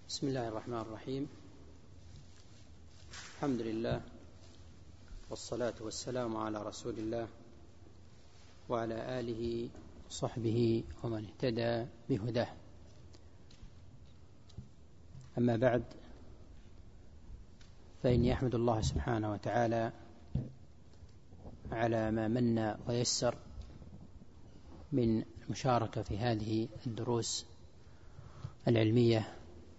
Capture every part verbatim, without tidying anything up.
بسم الله الرحمن الرحيم. الحمد لله والصلاة والسلام على رسول الله وعلى آله وصحبه ومن اهتدى بهداه. أما بعد، فإني أحمد الله سبحانه وتعالى على ما من ويسر من المشاركة في هذه الدروس العلمية،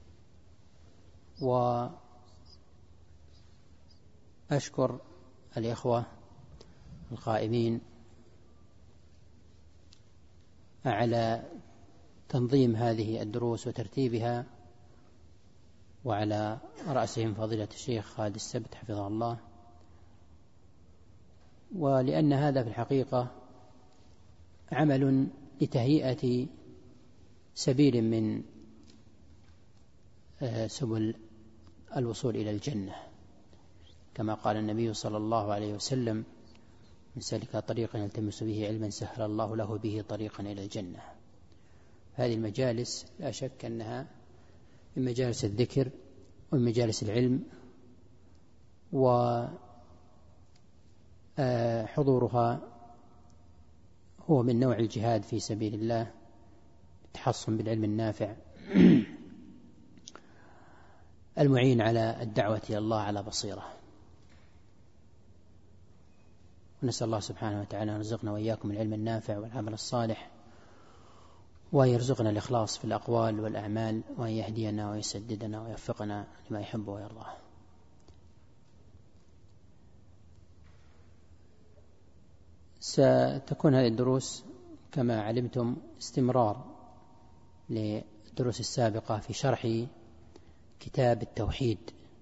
وأشكر الإخوة القائمين على تنظيم هذه الدروس وترتيبها، وعلى رأسهم فضيلة الشيخ خالد السبت حفظه الله. ولأن هذا في الحقيقة عمل لتهيئة سبيل من سبل الوصول إلى الجنة، كما قال النبي صلى الله عليه وسلم: من سلك طريقا يلتمس به علما سهل الله له به طريقا إلى الجنة. هذه المجالس لا شك أنها من مجالس الذكر ومن مجالس العلم، وحضورها هو من نوع الجهاد في سبيل الله، التحصن بالعلم النافع المعين على الدعوة إلى الله على بصيرة. ونسأل الله سبحانه وتعالى أن يرزقنا وإياكم العلم النافع والعمل الصالح، ويرزقنا الإخلاص في الأقوال والأعمال، وأن يهدينا ويسددنا ويوفقنا لما يحب ويرضاه. ستكون هذه الدروس كما علمتم استمرار للدروس السابقة في شرح كتاب التوحيد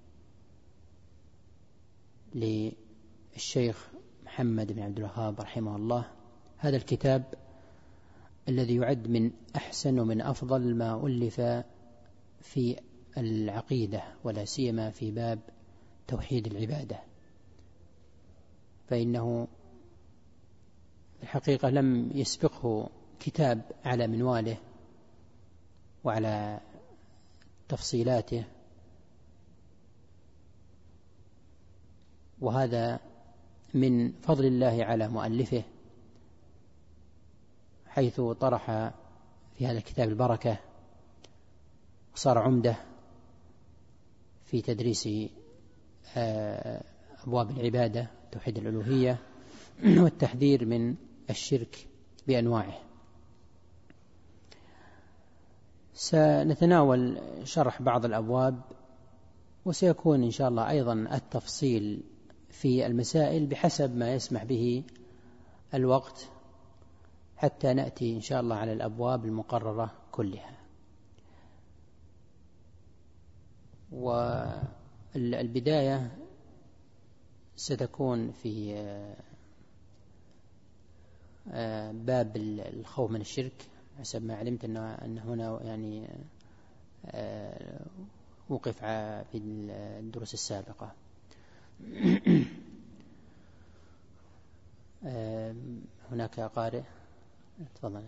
للشيخ محمد بن عبد الوهاب رحمه الله. هذا الكتاب الذي يعد من أحسن ومن أفضل ما ألف في العقيدة، ولا سيما في باب توحيد العبادة، فإنه الحقيقة لم يسبقه كتاب على منواله وعلى تفصيلاته، وهذا من فضل الله على مؤلفه، حيث طرح في هذا الكتاب البركة، وصار عمدة في تدريس أبواب العبادة، توحيد الألوهية، والتحذير من الشرك بأنواعه. سنتناول شرح بعض الأبواب، وسيكون إن شاء الله أيضا التفصيل في المسائل بحسب ما يسمح به الوقت، حتى نأتي إن شاء الله على الأبواب المقررة كلها. والبداية ستكون في باب الخوف من الشرك، حسب ما علمت أن هنا يعني وقف في الدروس السابقة. هناك قارئ، تفضل.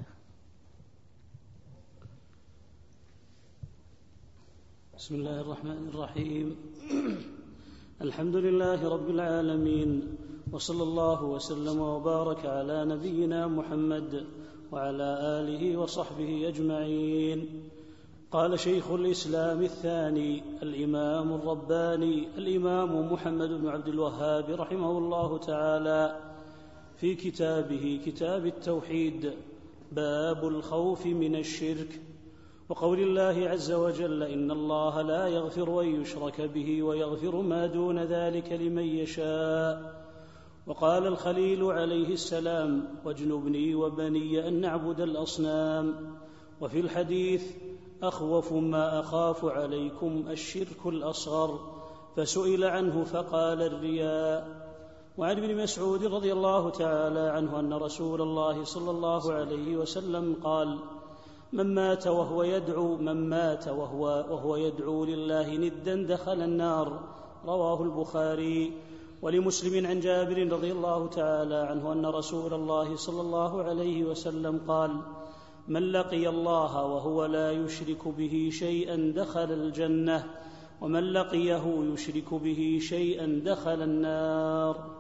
بسم الله الرحمن الرحيم. الحمد لله رب العالمين، وصلى الله وسلم وبارك على نبينا محمد وعلى آله وصحبه أجمعين. قال شيخ الإسلام الثاني الإمام الرباني الإمام محمد بن عبد الوهاب رحمه الله تعالى في كتابه كتاب التوحيد: باب الخوف من الشرك، وقول الله عز وجل: إن الله لا يغفر أن يشرك به ويغفر ما دون ذلك لمن يشاء. وقال الخليل عليه السلام: واجنبني وبني أن نعبد الأصنام. وفي الحديث: أخوف ما أخاف عليكم الشرك الأصغر، فسئل عنه فقال: الرياء. وعن ابن مسعود رضي الله تعالى عنه أن رسول الله صلى الله عليه وسلم قال: من مات وهو يدعو من مات وهو, وهو يدعو لله ندا دخل النار. رواه البخاري. ولمسلم عن جابر رضي الله تعالى عنه أن رسول الله صلى الله عليه وسلم قال: من لقي الله وهو لا يشرك به شيئا دخل الجنة، ومن لقيه يشرك به شيئا دخل النار.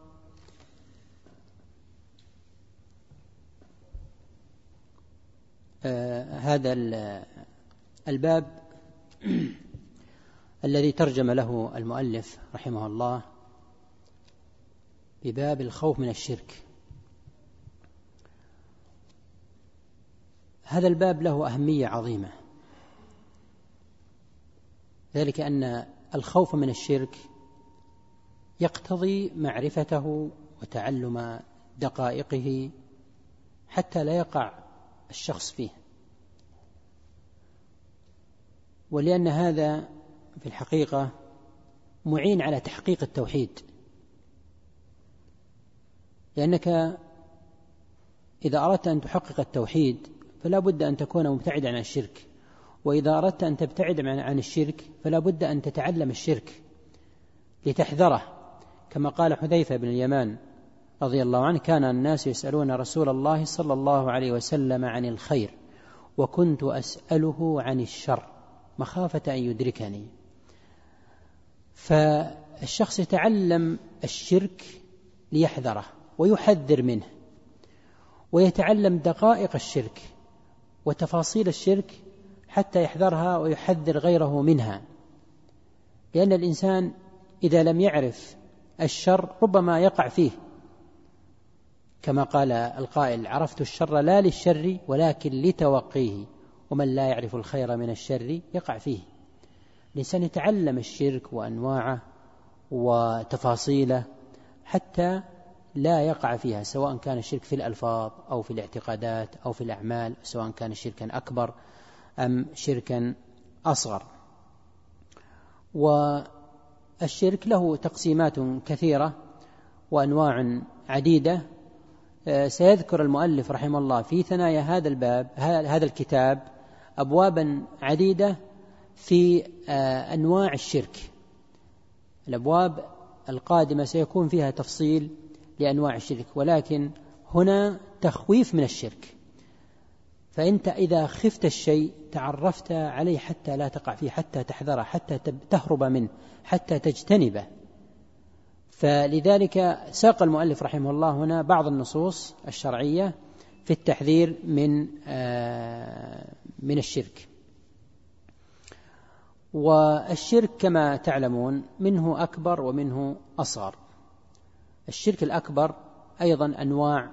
آه هذا الباب الذي ترجم له المؤلف رحمه الله بباب الخوف من الشرك، هذا الباب له أهمية عظيمة، ذلك أن الخوف من الشرك يقتضي معرفته وتعلم دقائقه حتى لا يقع الشخص فيه، ولأن هذا في الحقيقة معين على تحقيق التوحيد، لأنك إذا أردت أن تحقق التوحيد فلا بد أن تكون مبتعدا عن الشرك، وإذا أردت أن تبتعد عن الشرك فلا بد أن تتعلم الشرك لتحذره، كما قال حذيفة بن اليمان رضي الله عنه: كان الناس يسألون رسول الله صلى الله عليه وسلم عن الخير وكنت أسأله عن الشر مخافة أن يدركني. فالشخص يتعلم الشرك ليحذره ويحذر منه، ويتعلم دقائق الشرك وتفاصيل الشرك حتى يحذرها ويحذر غيره منها، لأن الإنسان إذا لم يعرف الشر ربما يقع فيه، كما قال القائل: عرفت الشر لا للشر ولكن لتوقيه، ومن لا يعرف الخير من الشر يقع فيه. الإنسان يتعلم الشرك وأنواعه وتفاصيله حتى لا يقع فيها، سواء كان الشرك في الألفاظ أو في الاعتقادات أو في الأعمال، سواء كان شركا أكبر أم شركا أصغر. والشرك له تقسيمات كثيرة وأنواع عديدة، سيذكر المؤلف رحمه الله في ثنايا هذا الباب هذا الكتاب أبوابا عديدة في أنواع الشرك. الأبواب القادمة سيكون فيها تفصيل لأنواع الشرك، ولكن هنا تخويف من الشرك، فأنت إذا خفت الشيء تعرفت عليه حتى لا تقع فيه، حتى تحذره، حتى تهرب منه، حتى تجتنبه. فلذلك ساق المؤلف رحمه الله هنا بعض النصوص الشرعية في التحذير من من الشرك. والشرك كما تعلمون منه أكبر ومنه أصغر. الشرك الأكبر أيضا أنواع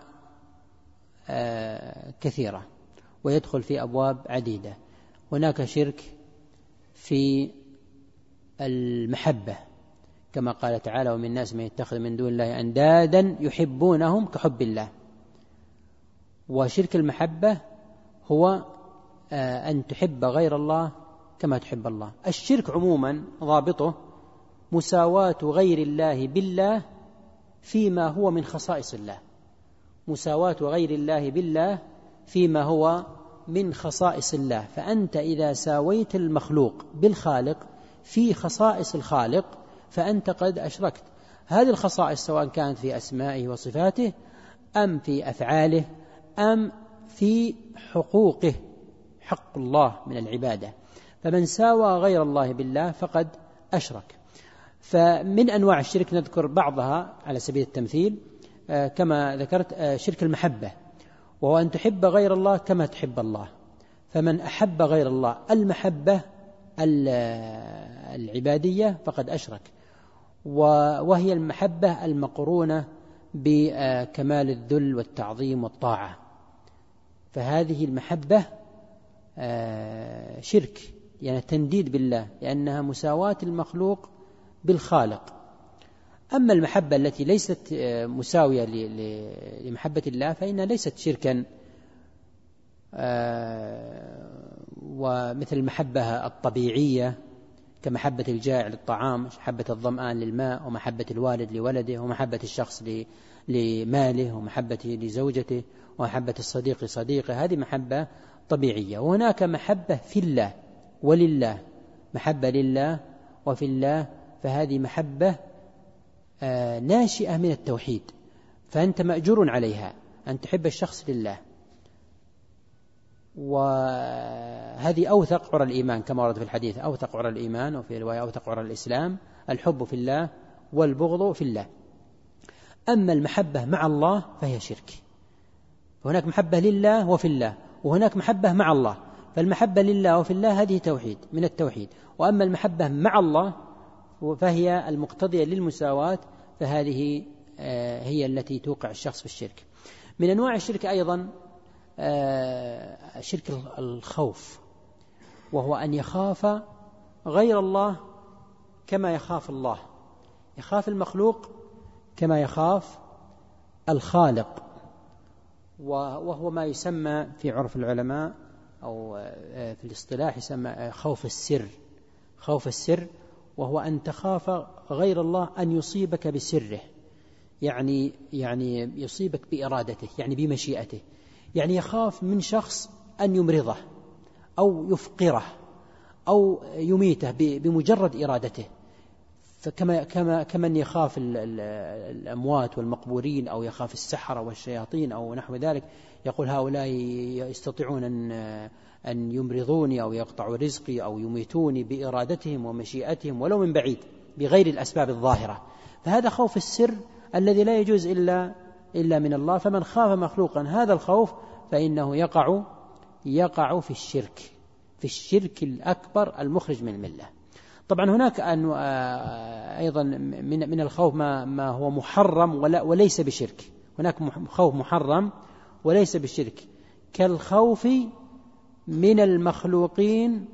كثيرة ويدخل في أبواب عديدة. هناك شرك في المحبة، كما قال تعالى: ومن الناس من يتخذ من دون الله أندادا يحبونهم كحب الله. وشرك المحبة هو أن تحب غير الله كما تحب الله. الشرك عموما ضابطه مساواة غير الله بالله فيما هو من خصائص الله، مساواة غير الله بالله فيما هو من خصائص الله. فأنت إذا ساويت المخلوق بالخالق في خصائص الخالق فأنت قد أشركت. هذه الخصائص سواء كانت في أسمائه وصفاته أم في أفعاله أم في حقوقه، حق الله من العبادة. فمن ساوى غير الله بالله فقد أشرك. فمن أنواع الشرك نذكر بعضها على سبيل التمثيل، كما ذكرت شرك المحبة، وهو أن تحب غير الله كما تحب الله. فمن أحب غير الله المحبة العبادية فقد أشرك، وهي المحبة المقرونة بكمال الذل والتعظيم والطاعة. فهذه المحبة شرك، يعني تنديد بالله، لأنها مساواة المخلوق بالخالق. أما المحبة التي ليست مساوية لمحبة الله فإنها ليست شركا، ومثل المحبة الطبيعية كمحبة الجائع للطعام، محبة الظمآن للماء، ومحبة الوالد لولده، ومحبة الشخص لماله، ومحبته لزوجته، ومحبة الصديق لصديقه. هذه محبة طبيعية. وهناك محبة في الله ولله، محبة لله وفي الله، فهذه محبة ناشئة من التوحيد، فأنت مأجور عليها أن تحب الشخص لله. وهذه أوثق عرى الإيمان كما ورد في الحديث، أوثق عرى الإيمان، وفي رواية أوثق عرى الإسلام، الحب في الله والبغض في الله. أما المحبة مع الله فهي شرك. هناك محبة لله وفي الله، وهناك محبة مع الله. فالمحبة لله وفي الله هذه توحيد من التوحيد، وأما المحبة مع الله فهي المقتضية للمساواة، فهذه هي التي توقع الشخص في الشرك. من أنواع الشرك أيضا شرك الخوف، وهو أن يخاف غير الله كما يخاف الله، يخاف المخلوق كما يخاف الخالق، وهو ما يسمى في عرف العلماء أو في الاصطلاح يسمى خوف السر. خوف السر وهو أن تخاف غير الله أن يصيبك بسره، يعني يعني يصيبك بإرادته، يعني بمشيئته، يعني يخاف من شخص أن يمرضه أو يفقره أو يميته بمجرد إرادته، فكما كما كمن يخاف الأموات والمقبورين، أو يخاف السحرة والشياطين أو نحو ذلك، يقول هؤلاء يستطيعون أن أن يمرضوني أو يقطعوا رزقي أو يميتوني بإرادتهم ومشيئتهم ولو من بعيد بغير الأسباب الظاهرة. فهذا خوف السر الذي لا يجوز إلا إلا من الله. فمن خاف مخلوقا هذا الخوف فإنه يقع يقع في الشرك، في الشرك الأكبر المخرج من الملة. طبعا هناك أن أيضا من من الخوف ما ما هو محرم ولا وليس بشرك. هناك خوف محرم وليس بالشرك، كالخوف من المخلوقين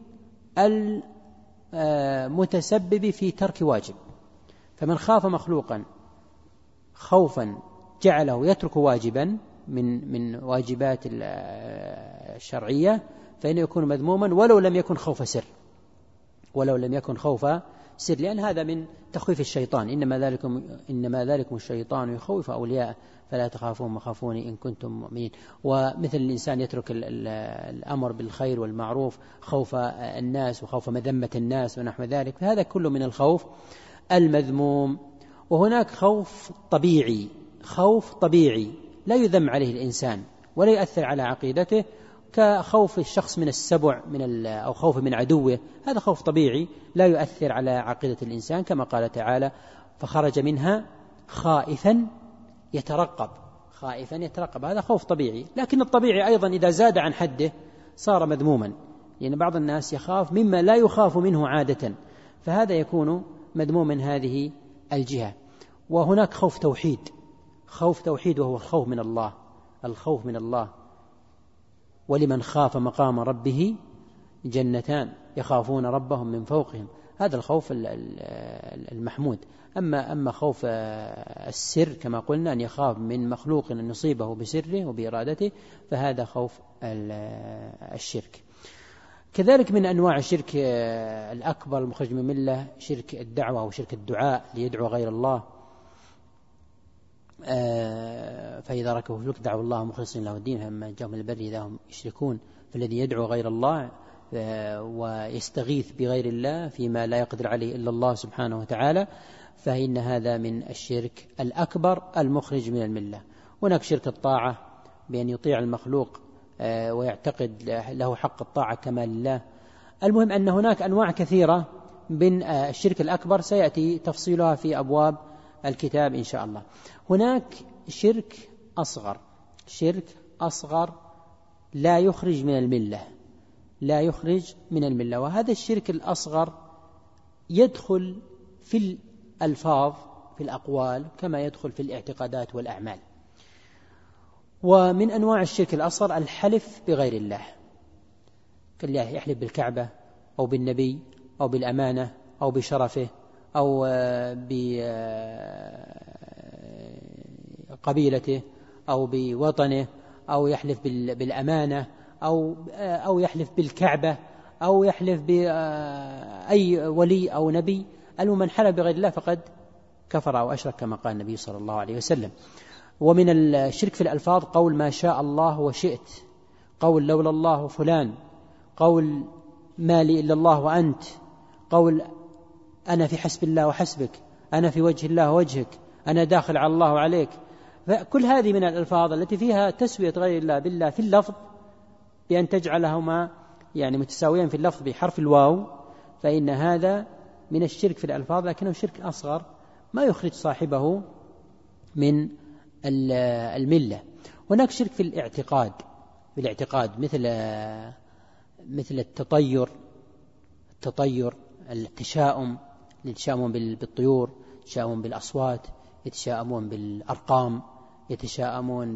المتسبب في ترك واجب. فمن خاف مخلوقا خوفا جعله يترك واجبا من من واجبات الشرعية فإنه يكون مذموما ولو لم يكن خوف سر، ولو لم يكن خوف سر، لأن هذا من تخويف الشيطان. إنما ذلكم إنما ذلكم الشيطان يخوف أولياءه فلا تخافون وخافوني إن كنتم مؤمنين. ومثل الإنسان يترك الأمر بالخير والمعروف خوف الناس وخوف مذمة الناس ونحو ذلك، فهذا كله من الخوف المذموم. وهناك خوف طبيعي، خوف طبيعي لا يذم عليه الإنسان ولا يؤثر على عقيدته، كخوف الشخص من السبع من أو خوف من عدوه، هذا خوف طبيعي لا يؤثر على عقيدة الإنسان، كما قال تعالى فخرج منها خائفا يترقب، خائفا يترقب، هذا خوف طبيعي. لكن الطبيعي أيضا إذا زاد عن حده صار مذموما، لأن يعني بعض الناس يخاف مما لا يخاف منه عادة، فهذا يكون مذموما من هذه الجهة. وهناك خوف توحيد، خوف توحيد وهو الخوف من الله، الخوف من الله. ولمن خاف مقام ربه جنتان يخافون ربهم من فوقهم، هذا الخوف المحمود. أما أما خوف السر كما قلنا أن يخاف من مخلوق أن يصيبه بسره وبإرادته، فهذا خوف الشرك. كذلك من أنواع الشرك الأكبر المخرج من الملة شرك الدعوة وشرك الدعاء، ليدعو غير الله. فإذا ركبوا في الفلك دعوا الله مخلصين له الدين فلما جاءهم البر إذا هم يشركون. فالذي يدعو غير الله ويستغيث بغير الله فيما لا يقدر عليه إلا الله سبحانه وتعالى، فإن هذا من الشرك الأكبر المخرج من الملة. هناك شرك الطاعة بأن يطيع المخلوق ويعتقد له حق الطاعة كما لله. المهم أن هناك أنواع كثيرة من الشرك الأكبر سيأتي تفصيلها في أبواب الكتاب إن شاء الله. هناك شرك أصغر، شرك أصغر لا يخرج من الملة، لا يخرج من الملة. وهذا الشرك الأصغر يدخل في الألفاظ في الأقوال كما يدخل في الاعتقادات والأعمال. ومن أنواع الشرك الأصغر الحلف بغير الله، كالله يحلف بالكعبة أو بالنبي أو بالأمانة أو بشرفه أو بقبيلته أو بوطنه، أو يحلف بالأمانة أو أو يحلف بالكعبة أو يحلف بأي ولي أو نبي. المهم حلف بغير الله فقد كفر أو أشرك كما قال النبي صلى الله عليه وسلم. ومن الشرك في الألفاظ قول ما شاء الله وشئت، قول لولا الله فلان، قول ما لي إلا الله وأنت، قول أنا في حسب الله وحسبك، أنا في وجه الله وجهك، أنا داخل على الله وعليك. فكل هذه من الألفاظ التي فيها تسوية غير الله بالله في اللفظ بأن تجعلهما يعني متساويين في اللفظ بحرف الواو، فإن هذا من الشرك في الألفاظ، لكنه شرك أصغر ما يخرج صاحبه من الملة. هناك شرك في الاعتقاد، في الاعتقاد مثل مثل التطير التطير التشاؤم، يتشاؤمون بالطيور، يتشاؤمون بالأصوات، يتشاؤمون بالأرقام، يتشاؤمون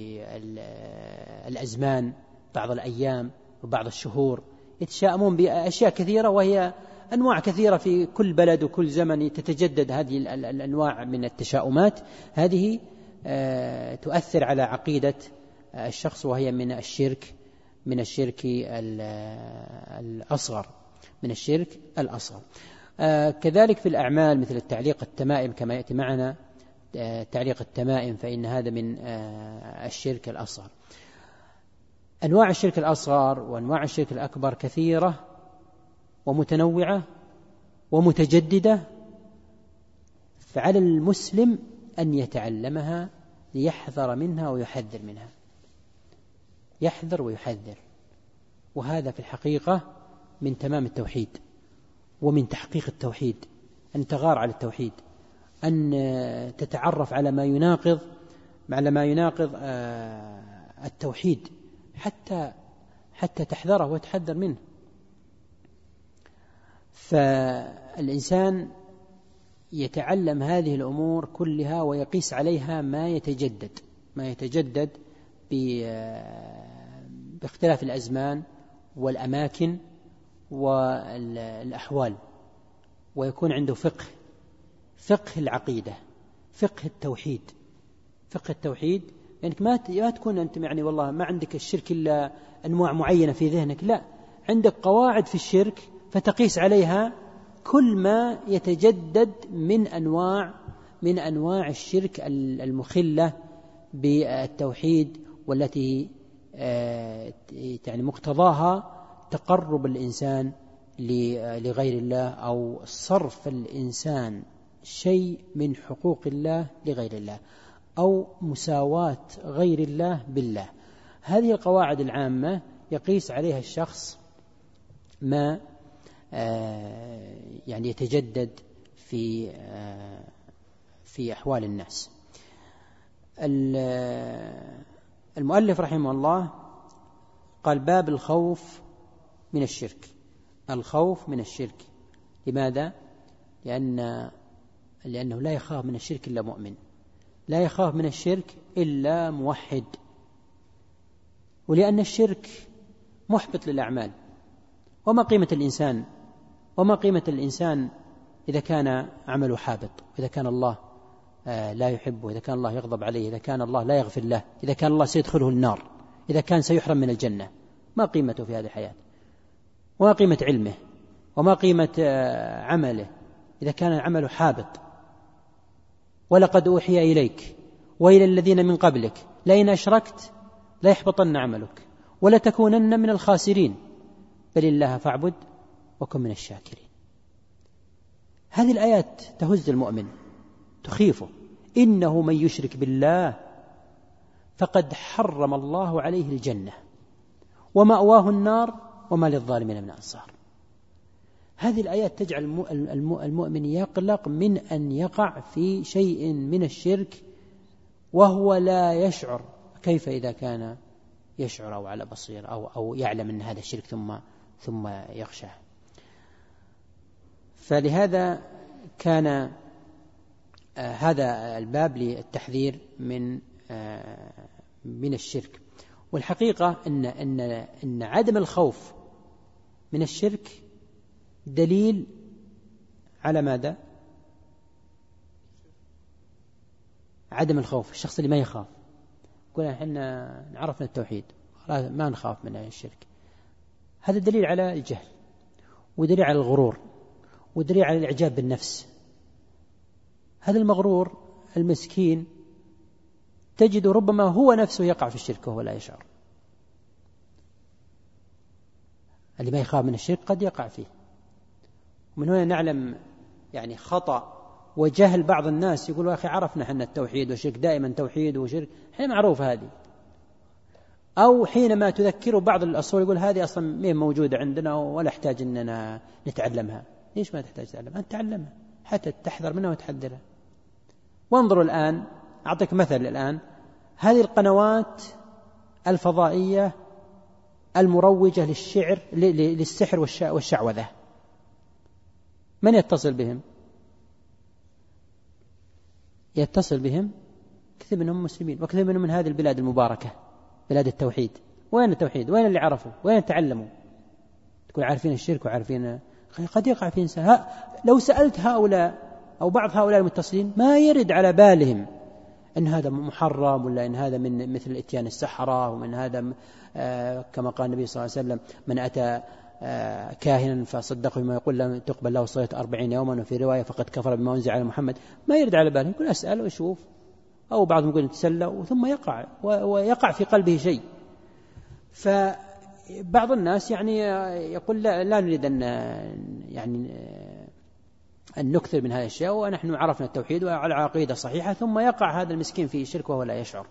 بالأزمان، بعض الأيام وبعض الشهور، يتشاؤمون بأشياء كثيرة، وهي أنواع كثيرة في كل بلد وكل زمن تتجدد هذه الأنواع من التشاؤمات. هذه تؤثر على عقيدة الشخص، وهي من الشرك من الشرك الأصغر من الشرك الأصغر. كذلك في الأعمال مثل التعليق التمائم كما يأتي معنا، تعليق التمائم فإن هذا من الشرك الأصغر. أنواع الشرك الأصغر وأنواع الشرك الأكبر كثيرة ومتنوعة ومتجددة، فعلى المسلم أن يتعلمها ليحذر منها ويحذر منها، يحذر ويحذر. وهذا في الحقيقة من تمام التوحيد ومن تحقيق التوحيد، أن تغار على التوحيد، أن تتعرف على ما يناقض على ما يناقض التوحيد حتى حتى تحذره وتحذر منه. فالإنسان يتعلم هذه الأمور كلها ويقيس عليها ما يتجدد ما يتجدد باختلاف الأزمان والأماكن والأحوال، ويكون عنده فقه فقه العقيدة، فقه التوحيد فقه التوحيد يعني ما تكون أنت يعني والله ما عندك الشرك إلا أنواع معينة في ذهنك، لا، عندك قواعد في الشرك فتقيس عليها كل ما يتجدد من أنواع من أنواع الشرك المخلة بالتوحيد، والتي يعني مقتضاها تقرب الإنسان لغير الله أو صرف الإنسان شيء من حقوق الله لغير الله أو مساواة غير الله بالله. هذه القواعد العامة يقيس عليها الشخص ما يعني يتجدد في في أحوال الناس. المؤلف رحمه الله قال باب الخوف من الشرك. الخوف من الشرك لماذا؟ لأن لأنه لا يخاف من الشرك إلا مؤمن، لا يخاف من الشرك إلا موحد، ولأن الشرك محبط للأعمال. وما قيمة الإنسان وما قيمة الإنسان إذا كان عمله حابط، إذا كان الله لا يحبه، إذا كان الله يغضب عليه، إذا كان الله لا يغفر له، إذا كان الله سيدخله النار، إذا كان سيحرم من الجنة. ما قيمته في هذه الحياة؟ وما قيمة علمه وما قيمة عمله إذا كان عمله حابط؟ ولقد أوحي إليك وإلى الذين من قبلك لئن أشركت ليحبطن عملك ولتكونن من الخاسرين بل الله فاعبد وكن من الشاكرين. هذه الآيات تهز المؤمن تخيفه. إنه من يشرك بالله فقد حرم الله عليه الجنة ومأواه النار وما للظالمين من أنصار. هذه الآيات تجعل المؤمن يقلق من أن يقع في شيء من الشرك وهو لا يشعر. كيف إذا كان يشعر أو على بصير أو, أو يعلم أن هذا الشرك ثم, ثم يخشى؟ فلهذا كان آه هذا الباب للتحذير من آه من الشرك. والحقيقة إن, إن, إن عدم الخوف من الشرك دليل على ماذا؟ عدم الخوف. الشخص اللي ما يخاف يقول احنا عرفنا التوحيد ما نخاف من الشرك، هذا دليل على الجهل ودليل على الغرور ودليل على الإعجاب بالنفس. هذا المغرور المسكين تجد ربما هو نفسه يقع في الشرك وهو لا يشعر. اللي ما يخاف من الشرك قد يقع فيه. ومن هنا نعلم يعني خطأ وجهل بعض الناس، يقولوا يا أخي عرفنا حنا التوحيد والشرك، دائما توحيد وشرك، حين معروف هذه. أو حينما تذكره بعض الأصول يقول هذه أصلا مين موجودة عندنا ولا احتاج أننا نتعلمها. ليش ما تحتاج تعلمها؟ أنت تعلمها حتى تحذر منها وتحذرها. وانظروا الآن، أعطيك مثل الآن، هذه القنوات الفضائية المروجة للشعر للسحر والشعوذة، من يتصل بهم؟ يتصل بهم كثير منهم مسلمين، وكثير منهم من هذه البلاد المباركة، بلاد التوحيد. وين التوحيد؟ وين اللي عرفوا؟ وين تعلموا؟ تكون عارفين الشرك وعارفين، قد يقع في إنسان. لو سألت هؤلاء أو بعض هؤلاء المتصلين ما يرد على بالهم أن هذا محرم، ولا أن هذا من مثل إتيان السحرة، ومن هذا آه كما قال النبي صلى الله عليه وسلم من أتى آه كاهنا فصدقه بما يقول لم تقبل له صلاة أربعين يوما، وفي رواية فقد كفر بما أنزل على محمد. ما يرد على بالهم، يقول أسأل وأشوف، أو بعضهم يقول نتسلى، ثم يقع ويقع في قلبه شيء. فبعض الناس يعني يقول لا, لا نريد أن يعني أن نكثر من هذه الأشياء، ونحن عرفنا التوحيد وعلى عقيدة صحيحة، ثم يقع هذا المسكين في شرك وهو لا يشعر.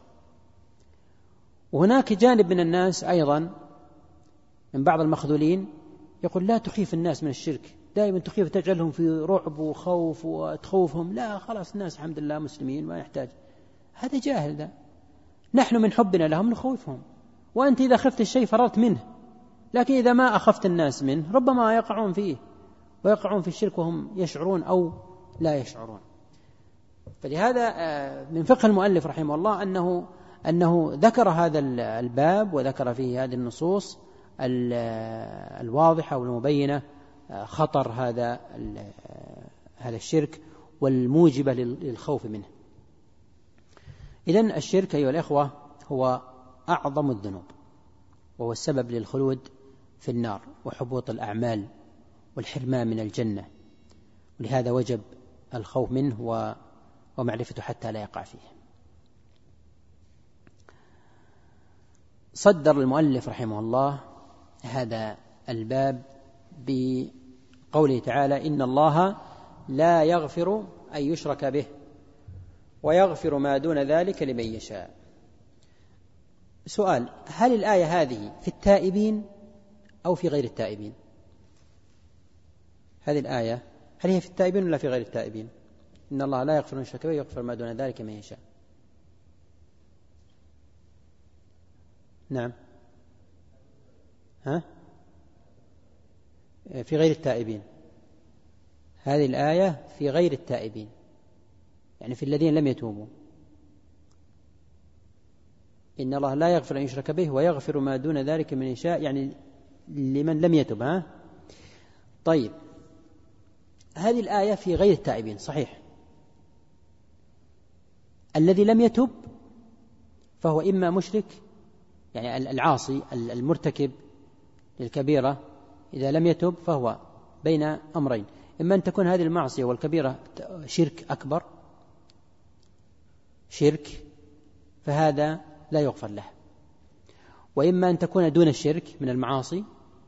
وهناك جانب من الناس أيضا من بعض المخذولين يقول لا تخيف الناس من الشرك، دائما تخيف، تجعلهم في رعب وخوف وتخوفهم. لا خلاص الناس الحمد لله مسلمين ما يحتاج. هذا جاهل. ده نحن من حبنا لهم نخوفهم، وأنت إذا خفت الشيء فررت منه، لكن إذا ما أخفت الناس منه ربما يقعون فيه ويقعون في الشرك وهم يشعرون أو لا يشعرون. فلهذا من فقه المؤلف رحمه الله أنه أنه ذكر هذا الباب وذكر فيه هذه النصوص الواضحة والمبينة خطر هذا هذا الشرك والموجبة للخوف منه. إذن الشرك أيها الإخوة هو أعظم الذنوب، وهو السبب للخلود في النار وحبوط الأعمال والحرمان من الجنة، ولهذا وجب الخوف منه ومعرفته حتى لا يقع فيه. صدر المؤلف رحمه الله هذا الباب بقوله تعالى إن الله لا يغفر أن يشرك به ويغفر ما دون ذلك لمن يشاء. سؤال: هل الآية هذه في التائبين أو في غير التائبين؟ هذه الآية هل هي في التائبين ولا في غير التائبين؟ إن الله لا يغفر أن يشرك به ويغفر ما دون ذلك من يشاء. نعم. ها؟ في غير التائبين. هذه الآية في غير التائبين، يعني في الذين لم يتوبوا. إن الله لا يغفر أن يشرك به ويغفر ما دون ذلك من يشاء، يعني لمن لم يتوب. ها؟ طيب، هذه الآية في غير التائبين صحيح. الذي لم يتب فهو إما مشرك، يعني العاصي المرتكب للكبيرة إذا لم يتب فهو بين أمرين: إما أن تكون هذه المعصية والكبيرة شرك أكبر، شرك فهذا لا يغفر له، وإما أن تكون دون الشرك من المعاصي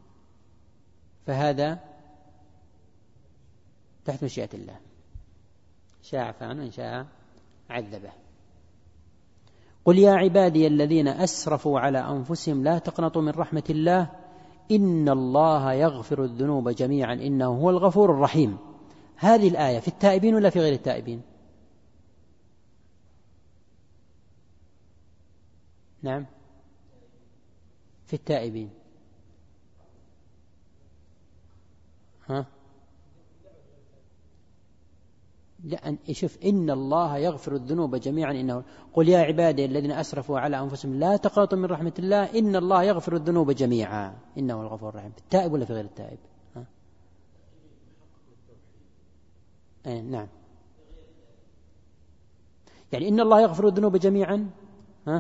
فهذا تحت مشيئة الله، شاء عفا عنه إن شاء عذبه. قل يا عبادي الذين أسرفوا على أنفسهم لا تقنطوا من رحمة الله إن الله يغفر الذنوب جميعا إنه هو الغفور الرحيم. هذه الآية في التائبين ولا في غير التائبين؟ نعم في التائبين. ها؟ لا، شوف، إن الله يغفر الذنوب جميعا إنه. قل يا عبادي الذين أسرفوا على أنفسهم لا تقنطوا من رحمة الله إن الله يغفر الذنوب جميعا إنه الغفور الرحيم. في التائب ولا في غير التائب؟ ها؟ أي نعم، يعني إن الله يغفر الذنوب جميعا. ها؟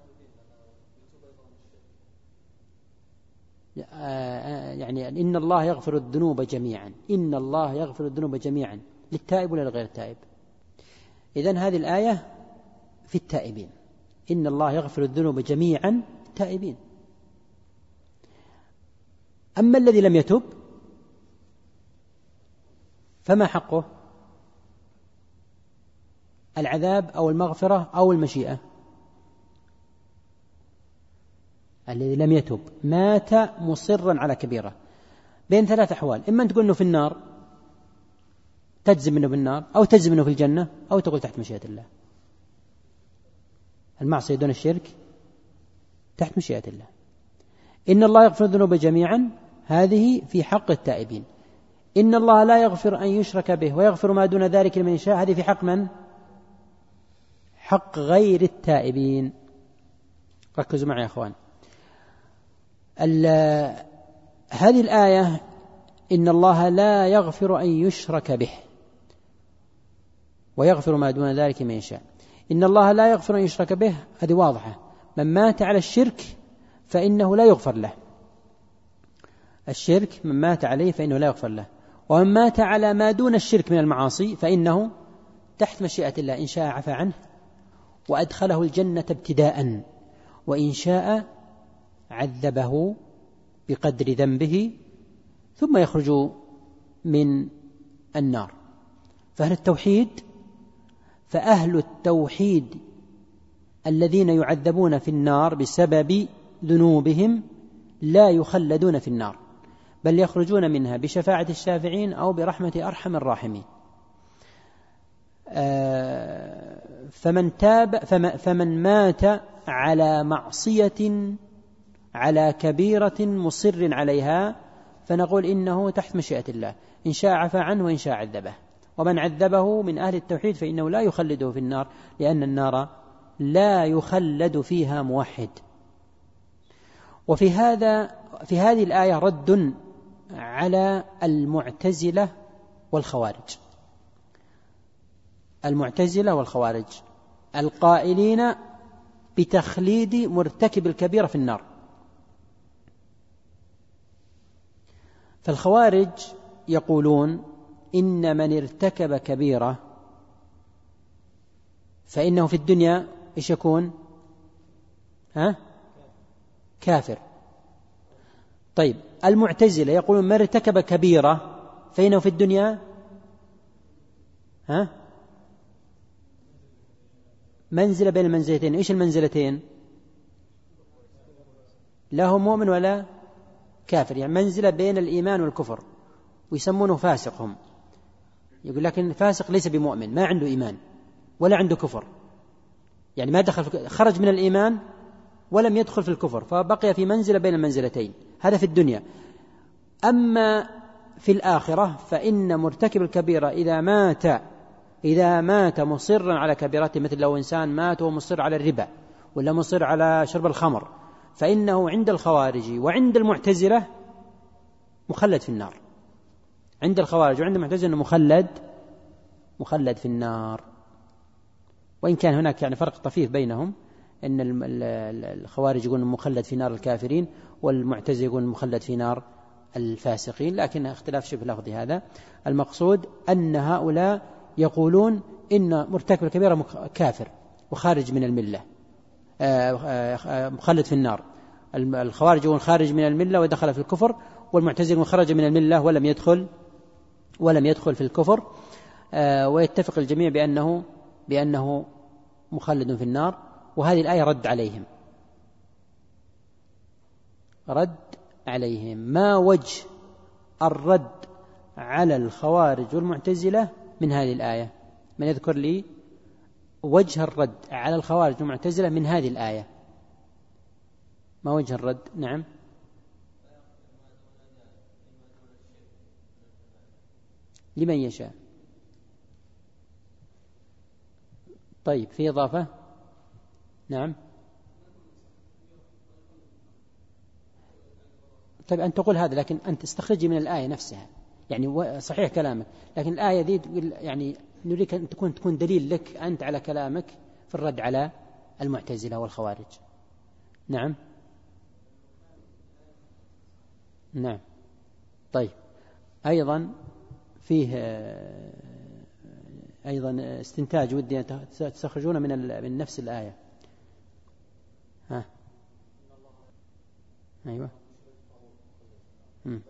يعني إن الله يغفر الذنوب جميعا، إن الله يغفر الذنوب جميعا للتائب ولا لغير التائب؟ إذن هذه الآية في التائبين، إن الله يغفر الذنوب جميعا التائبين. أما الذي لم يتب فما حقه؟ العذاب أو المغفرة أو المشيئة؟ الذي لم يتب مات مصرا على كبيرة بين ثلاث أحوال، إما أن تقول أنه في النار تجزم أنه بالنار، أو تجزم أنه في الجنة، أو تقول تحت مشيئة الله. المعصية دون الشرك تحت مشيئة الله. إن الله يغفر الذنوب جميعا هذه في حق التائبين. إن الله لا يغفر أن يشرك به ويغفر ما دون ذلك لمن يشاء هذه في حق من؟ حق غير التائبين. ركزوا معي يا أخوان. هذه الآية إن الله لا يغفر أن يشرك به ويغفر ما دون ذلك من يشاء. إن الله لا يغفر أن يشرك به هذه واضحة، من مات على الشرك فإنه لا يغفر له. الشرك من مات عليه فإنه لا يغفر له، ومن مات على ما دون الشرك من المعاصي فإنه تحت مشيئة الله، إن شاء عفى عنه وأدخله الجنة ابتداء، وإن شاء عذبه بقدر ذنبه ثم يخرج من النار. فأهل التوحيد فأهل التوحيد الذين يعذبون في النار بسبب ذنوبهم لا يخلدون في النار، بل يخرجون منها بشفاعة الشافعين أو برحمة أرحم الراحمين. فمن تاب فمن مات على معصية على كبيرة مصر عليها فنقول إنه تحت مشيئة الله، إن شاء عفى عنه وإن شاء عذبه. ومن عذبه من أهل التوحيد فإنه لا يخلده في النار، لأن النار لا يخلد فيها موحد. وفي هذا في هذه الآية رد على المعتزلة والخوارج المعتزلة والخوارج القائلين بتخليد مرتكب الكبيرة في النار. فالخوارج يقولون إن من ارتكب كبيرة فإنه في الدنيا إيش يكون؟ ها؟ كافر. طيب المعتزلة يقولون من ارتكب كبيرة فإنه في الدنيا ها؟ منزلة بين المنزلتين. إيش المنزلتين؟ لا هو مؤمن ولا كافر، يعني منزلة بين الإيمان والكفر، ويسمونه فاسقهم. يقول لكن الفاسق ليس بمؤمن، ما عنده إيمان ولا عنده كفر، يعني ما دخل في خرج من الإيمان ولم يدخل في الكفر، فبقي في منزلة بين المنزلتين. هذا في الدنيا. أما في الآخرة فإن مرتكب الكبيرة إذا مات إذا مات مصرا على كبيرته، مثل لو إنسان مات ومصر على الربا ولا مصر على شرب الخمر، فإنه عند الخوارج وعند المعتزلة مخلد في النار. عند الخوارج وعند المعتزلة مخلد مخلد في النار. وإن كان هناك يعني فرق طفيف بينهم، إن الخوارج يقولون مخلد في نار الكافرين، والمعتزلة يقولون مخلد في نار الفاسقين، لكن اختلاف شبه لفظي. هذا المقصود، أن هؤلاء يقولون إن مرتكب الكبيرة كافر وخارج من الملة، مخلد في النار. الخوارج يقولون خارج من الملة ودخل في الكفر، والمعتزلة يقولون خرج من الملة ولم يدخل ولم يدخل في الكفر. ويتفق الجميع بأنه بأنه مخلد في النار. وهذه الآية رد عليهم رد عليهم ما وجه الرد على الخوارج والمعتزلة من هذه الآية؟ من يذكر لي وجه الرد على الخوارج والمعتزلة من هذه الآية؟ ما وجه الرد؟ نعم. لمن يشاء. طيب في إضافة؟ نعم. طيب أن تقول هذا، لكن أنت استخرجي من الآية نفسها، يعني صحيح كلامك، لكن الآية ذي يعني نريك أن تكون تكون دليل لك أنت على كلامك في الرد على المعتزلة والخوارج. نعم نعم. طيب أيضا فيه أيضا استنتاج ودي أن تستخرجون من من نفس الآية. ها أيوة. مم.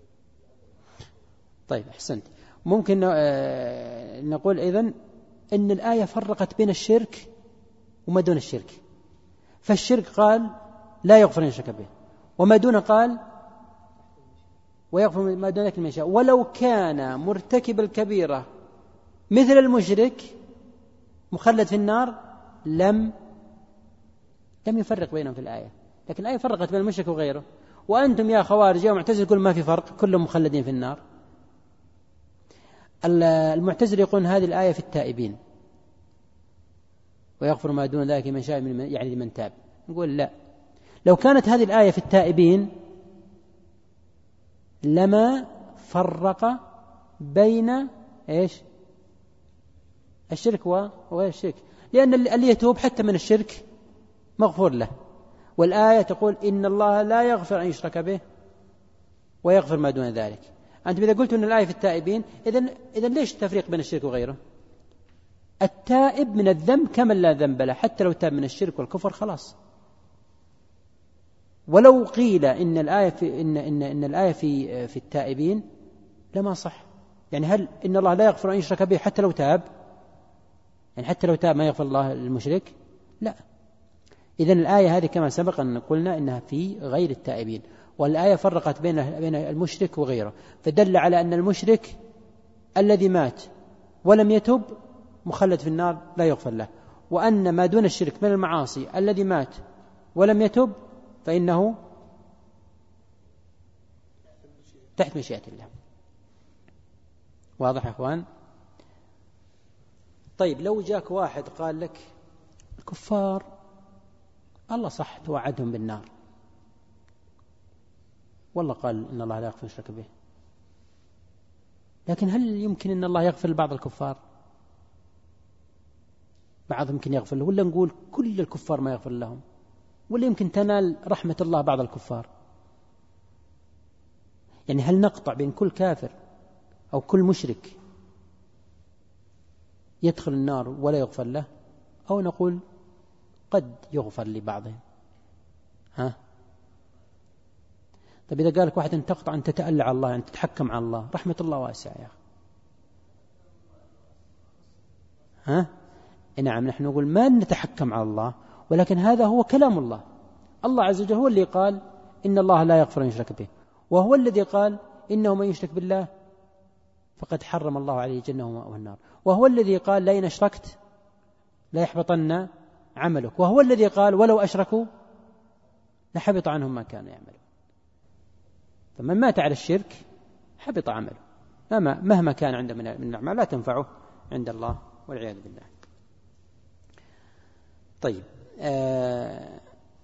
طيب أحسنت. ممكن نقول أيضا أن الآية فرقت بين الشرك وما دون الشرك. فالشرك قال لا يغفر أن يشرك به، وما دون قال ويغفر ما دون ذلك لمن يشاء، ولو كان مرتكب الكبيرة مثل المشرك مخلد في النار لم لم يفرق بينهم في الآية، لكن الآية فرقت بين المشرك وغيره. وأنتم يا خوارج يا معتزلة يقول ما في فرق، كلهم مخلدين في النار. المعتزلة يقولون هذه الآية في التائبين، ويغفر ما دون ذلك من شاء من يعني لمن تاب. نقول لا، لو كانت هذه الآية في التائبين لما فرق بين إيش الشرك وغير الشرك، لأن اللي يتوب حتى من الشرك مغفور له، والآية تقول إن الله لا يغفر أن يشرك به ويغفر ما دون ذلك. أنتم إذا قلتوا أن الآية في التائبين، إذن إذن ليش التفريق بين الشرك وغيره؟ التائب من الذنب كمن لا ذنب له، حتى لو تاب من الشرك والكفر خلاص. ولو قيل إن الآية في إن إن إن الآية في في التائبين لما صح، يعني هل إن الله لا يغفر أن يشرك به حتى لو تاب؟ يعني حتى لو تاب ما يغفر الله للمشرك؟ لا. إذن الآية هذه كما سبق أن قلنا إنها في غير التائبين، والآية فرقت بين بين المشرك وغيره، فدل على أن المشرك الذي مات ولم يتب مخلد في النار لا يغفر له، وأن ما دون الشرك من المعاصي الذي مات ولم يتب فإنه تحت مشيئة الله. واضح يا أخوان؟ طيب لو جاك واحد قال لك الكفار الله صح توعدهم بالنار، والله قال إن الله لا يغفر الشرك به، لكن هل يمكن أن الله يغفر لبعض الكفار؟ بعضهم يمكن يغفر له، ولا نقول كل الكفار ما يغفر لهم؟ ولا يمكن تنال رحمة الله بعض الكفار؟ يعني هل نقطع بين كل كافر أو كل مشرك يدخل النار ولا يغفر له، أو نقول قد يغفر لبعضهم؟ ها؟ طيب إذا قالك واحد أن تقطع أن تتألى على الله، أن تتحكم على الله، رحمة الله واسعة يا أخي. ها؟ نعم، نحن نقول ما نتحكم على الله، ولكن هذا هو كلام الله. الله عز وجل هو اللي قال إن الله لا يغفر أن يشرك به، وهو الذي قال إنه من يشرك بالله فقد حرم الله عليه الجنة ومأواه النار، وهو الذي قال لئن أشركت لا يحبطن عملك، وهو الذي قال ولو أشركوا لحبط عنهم ما كانوا يعملون. فمن مات على الشرك حبط عمله، مهما كان عنده من الأعمال لا تنفعه عند الله والعياذ بالله. طيب آه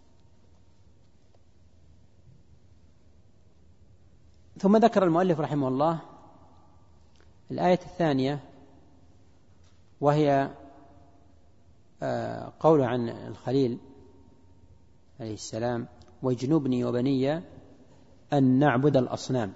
ثم ذكر المؤلف رحمه الله الآية الثانية، وهي آه قول عن الخليل عليه السلام واجنبني وبني أن نعبد الأصنام.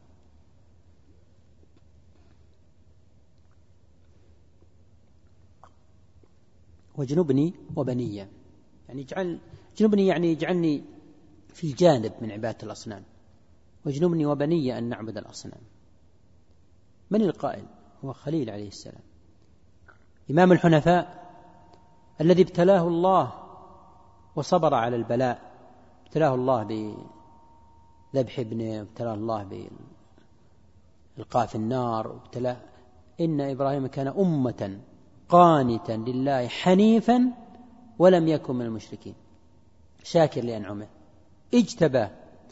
واجنبني وبني يعني اجعل جنبني يعني اجعلني في جانب من عبادة الأصنام، واجنبني وبني أن نعبد الأصنام. من القائل؟ هو خليل عليه السلام، إمام الحنفاء الذي ابتلاه الله وصبر على البلاء، ابتلاه الله بذبح ابنه، ابتلاه الله بإلقاء في النار، ابتلاه. إن إبراهيم كان أمة قانتا لله حنيفا ولم يكن من المشركين شاكر لأنعمه اجتباه.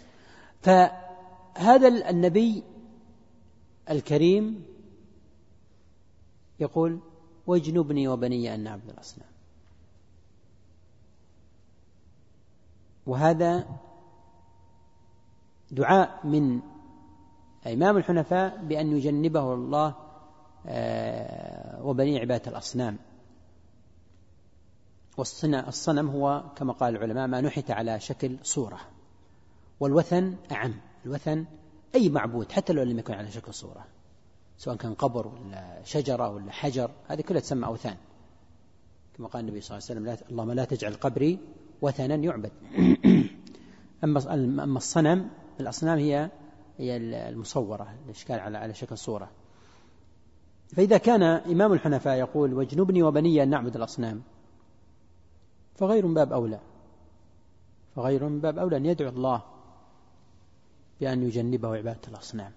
فهذا النبي الكريم يقول واجنبني وبني أن نعبد الأصنام، وهذا دعاء من إمام الحنفاء بأن يجنبه الله وبني عبادة الأصنام. والصنم هو كما قال العلماء ما نحت على شكل صورة، والوثن أعم، الوثن أي معبود حتى لو لم يكن على شكل صورة، سواء كان قبر ولا شجرة ولا حجر، هذه كلها تسمى أوثان، كما قال النبي صلى الله عليه وسلم اللهم لا تجعل قبري وثنا يعبد. أما الصنم الأصنام هي هي المصورة الإشكال على على شكل صورة. فإذا كان إمام الحنفاء يقول واجنبني وبني أن نعبد الأصنام، فغير باب أولى، فغيره من باب أولى أن يدعو الله بأن يجنبه عبادة الأصنام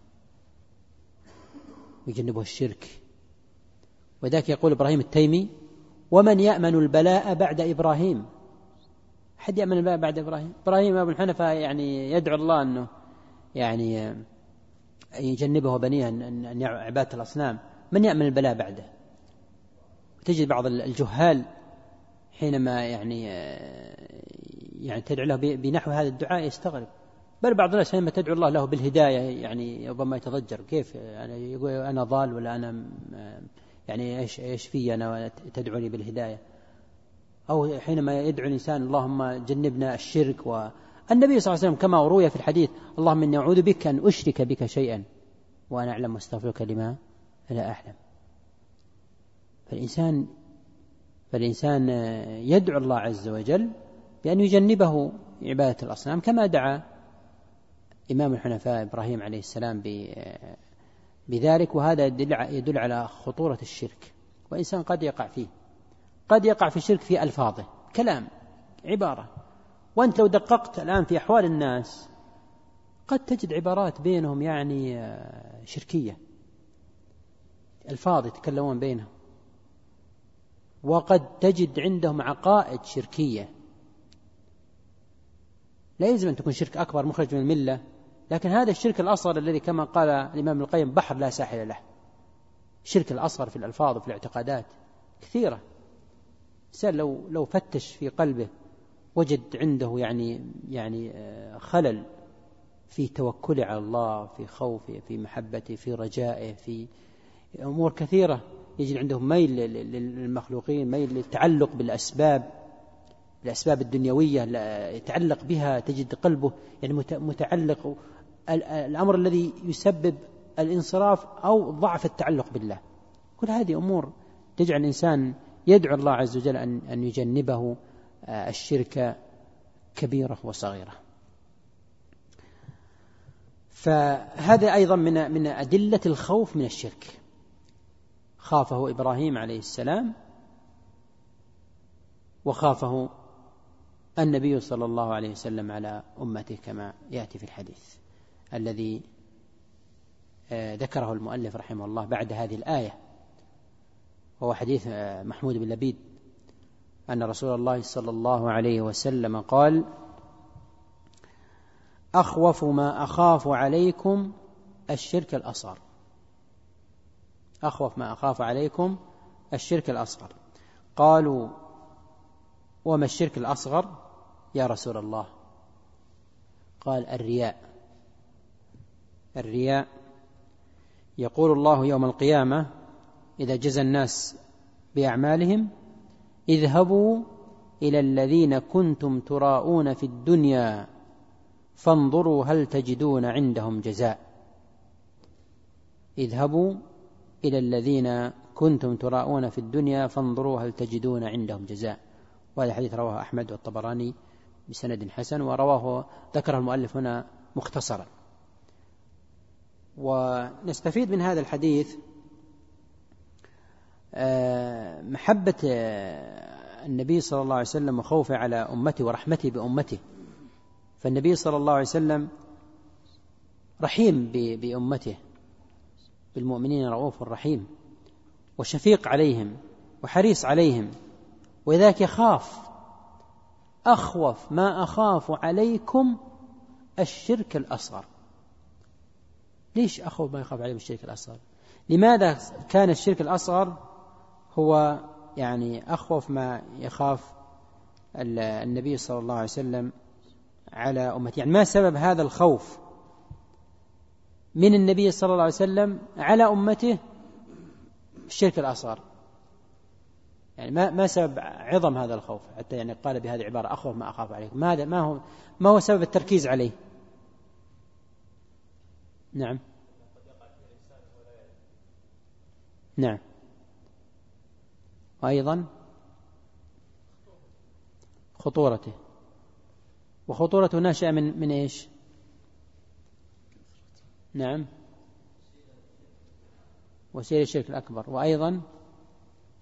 ويجنبه الشرك. وذاك يقول إبراهيم التيمي: ومن يأمن البلاء بعد إبراهيم؟ حد يأمن البلاء بعد إبراهيم؟ إبراهيم أبو الحنفاء يعني يدعو الله أنه يعني يجنبه بنيه أن عبادة الأصنام. من يأمن البلاء بعده؟ تجد بعض الجهال حينما يعني يعني تدعو له بنحو هذا الدعاء يستغرب، بل بعض الناس حينما تدعو الله له بالهداية يعني ربما يتضجر: كيف أنا يقول أنا ضال ولا أنا يعني إيش إيش في أنا تدعوني بالهداية؟ أو حينما يدعو الإنسان: اللهم جنبنا الشرك. والنبي صلى الله عليه وسلم كما روي في الحديث: اللهم إني أعوذ بك أن أشرك بك شيئا وأنا أعلم واستغفرك لما لا أعلم. فالإنسان فالإنسان يدعو الله عز وجل بأن يجنبه عبادة الأصنام، كما دعا إمام الحنفاء إبراهيم عليه السلام بذلك. وهذا يدل على خطورة الشرك، وإنسان قد يقع فيه، قد يقع في الشرك في ألفاظه، كلام، عبارة. وأنت لو دققت الآن في أحوال الناس قد تجد عبارات بينهم يعني شركية، ألفاظ يتكلمون بينهم، وقد تجد عندهم عقائد شركية. لا يلزم أن تكون شرك أكبر مخرج من الملة، لكن هذا الشرك الأصغر الذي كما قال الإمام القيم: بحر لا ساحل له. الشرك الأصغر في الألفاظ وفي الاعتقادات كثيرة. إنسان لو لو فتش في قلبه وجد عنده يعني يعني خلل في توكله على الله، في خوفه، في محبته، في رجائه، في أمور كثيرة، يجد عنده ميل للمخلوقين، ميل للتعلق بالأسباب الأسباب الدنيوية يتعلق بها، تجد قلبه يعني متعلق، الأمر الذي يسبب الانصراف أو ضعف التعلق بالله. كل هذه أمور تجعل الإنسان يدعو الله عز وجل أن يجنبه الشرك كبيرة وصغيرة. فهذا أيضا من من أدلة الخوف من الشرك. خافه إبراهيم عليه السلام، وخافه النبي صلى الله عليه وسلم على أمته كما يأتي في الحديث الذي ذكره المؤلف رحمه الله بعد هذه الآية، وهو حديث محمود بن لبيد أن رسول الله صلى الله عليه وسلم قال: أخوف ما أخاف عليكم الشرك الأصغر. أخوف ما أخاف عليكم الشرك الأصغر. قالوا: وما الشرك الأصغر يا رسول الله؟ قال: الرياء. الرياء يقول الله يوم القيامة إذا جزى الناس بأعمالهم: اذهبوا إلى الذين كنتم تراءون في الدنيا فانظروا هل تجدون عندهم جزاء. اذهبوا إلى الذين كنتم تراءون في الدنيا فانظروا هل تجدون عندهم جزاء. وهذا حديث رواه أحمد والطبراني بسند حسن، ورواه ذكر المؤلف هنا مختصرا. ونستفيد من هذا الحديث محبة النبي صلى الله عليه وسلم وخوفه على أمته ورحمته بأمته. فالنبي صلى الله عليه وسلم رحيم بأمته، بالمؤمنين رؤوف رحيم، وشفيق عليهم وحريص عليهم، وذاك يخاف: أخوف ما أخاف عليكم الشرك الأصغر. ليش أخوف ما يخاف عليهم الشرك الأصغر؟ لماذا كان الشرك الأصغر هو يعني أخوف ما يخاف النبي صلى الله عليه وسلم على أمته؟ يعني ما سبب هذا الخوف من النبي صلى الله عليه وسلم على أمته الشرك الأصغر؟ يعني ما ما سبب عظم هذا الخوف حتى يعني قال بهذه العبارة: أخوف ما أخاف عليكم؟ ماذا ما هو ما هو سبب التركيز عليه؟ نعم نعم وأيضا خطورته، وخطورته ناشئة من من إيش؟ نعم وسيل الشرك الأكبر، وأيضا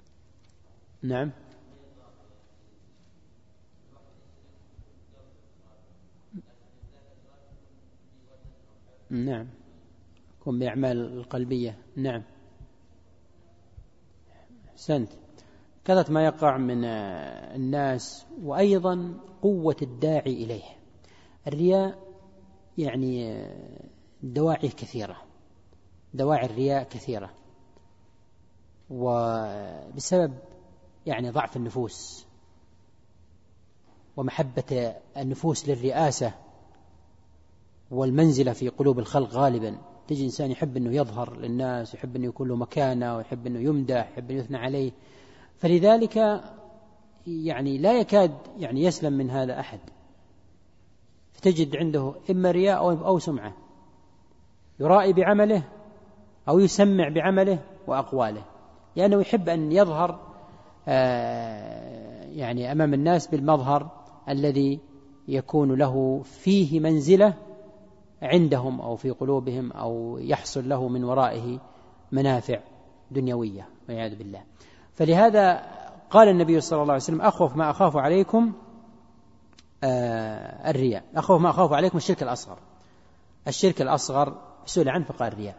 نعم نعم، يكون بأعمال القلبية. نعم، أحسنت. كثرة ما يقع من الناس، وأيضا قوة الداعي إليه. الرياء يعني دواعي كثيرة، دواعي الرياء كثيرة، وبسبب يعني ضعف النفوس ومحبة النفوس للرئاسة والمنزلة في قلوب الخلق. غالبا تجي إنسان يحب أنه يظهر للناس، يحب أنه يكون له مكانة، ويحب أنه يمدح، يحب أنه يثنى عليه، فلذلك يعني لا يكاد يعني يسلم من هذا أحد. فتجد عنده إما رياء أو سمعة، يرائي بعمله أو يسمع بعمله وأقواله، لأنه يحب أن يظهر يعني أمام الناس بالمظهر الذي يكون له فيه منزلة عندهم أو في قلوبهم، أو يحصل له من ورائه منافع دنيوية والعياذ بالله. فلهذا قال النبي صلى الله عليه وسلم: أخوف ما أخاف عليكم آه الرياء، أخوف ما أخاف عليكم الشرك الأصغر. الشرك الأصغر سئل عنه فقال الرياء.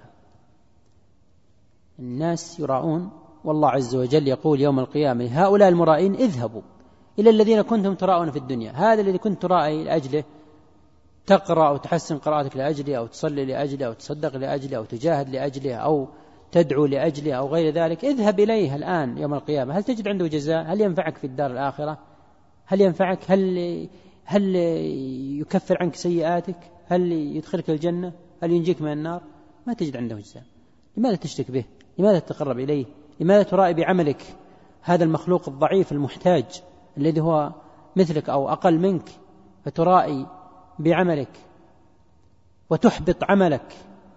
الناس يراؤون، والله عز وجل يقول يوم القيامة: هؤلاء المرائين اذهبوا إلى الذين كنتم تراؤون في الدنيا. هذا الذي كنت ترائي لأجله، تقرأ أو تحسن قراءتك لأجله، أو تصلي لأجله، أو تصدق لأجله، أو تجاهد لأجله، أو تدعو لأجله، أو غير ذلك، اذهب إليه الآن يوم القيامة. هل تجد عنده جزاء؟ هل ينفعك في الدار الآخرة؟ هل ينفعك؟ هل هل يكفر عنك سيئاتك؟ هل يدخلك الجنة؟ هل ينجيك من النار؟ ما تجد عنده جزاء. لماذا تشتك به؟ لماذا تتقرب إليه؟ لماذا ترائي بعملك هذا المخلوق الضعيف المحتاج الذي هو مثلك أو أقل منك، فترائي بعملك وتحبط عملك؟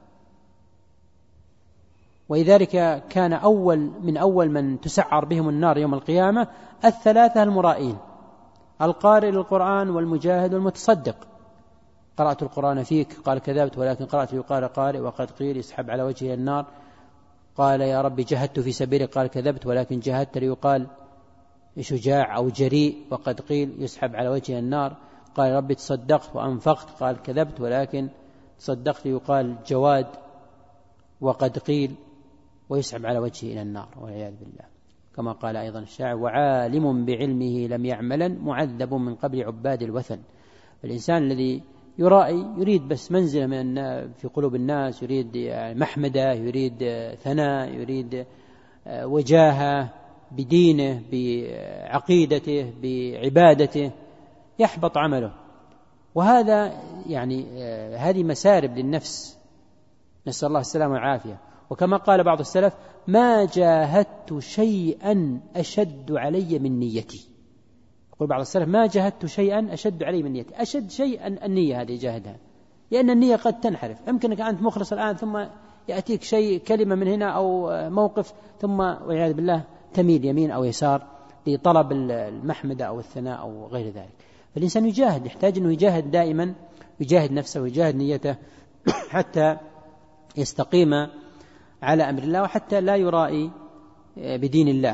ولذلك كان أول من أول من تسعر بهم النار يوم القيامة الثلاثة المرائين: القارئ للقرآن، والمجاهد، والمتصدق. قرأت القرآن فيك، قال كذبت، ولكن قرأت يقال قارئ، وقد قيل يسحب على وجهه النار. قال يا رب جهدت في سبيلك، قال كذبت، ولكن جهدت ليقال شجاع أو جريء، وقد قيل يسحب على وجهه النار. قال ربي تصدقت وأنفقت، قال كذبت، ولكن تصدقت يقال جواد، وقد قيل ويسحب على وجهه إلى النار والعياذ بالله. كما قال أيضا الشاعر: وعالم بعلمه لم يعملا، معذب من قبل عباد الوثن. الإنسان الذي يرائي يريد بس منزلة من في قلوب الناس، يريد محمدة، يريد ثناء، يريد وجاهة بدينه، بعقيدته، بعبادته، يحبط عمله. وهذا يعني هذه مسارب للنفس، نسأل الله السلامة والعافية. وكما قال بعض السلف: ما جاهدت شيئا أشد علي من نيتي. يقول بعض السلف: ما جاهدت شيئا أشد علي من نيتي. أشد شيئا النية هذه جاهدها، لأن النية قد تنحرف. يمكنك أنت مخلص الآن، ثم يأتيك شيء، كلمة من هنا أو موقف، ثم والعياذ بالله تميل يمين أو يسار لطلب المحمدة أو الثناء أو غير ذلك. فالإنسان يجاهد، يحتاج أنه يجاهد دائما، يجاهد نفسه ويجاهد نيته حتى يستقيم على أمر الله، وحتى لا يرائي بدين الله.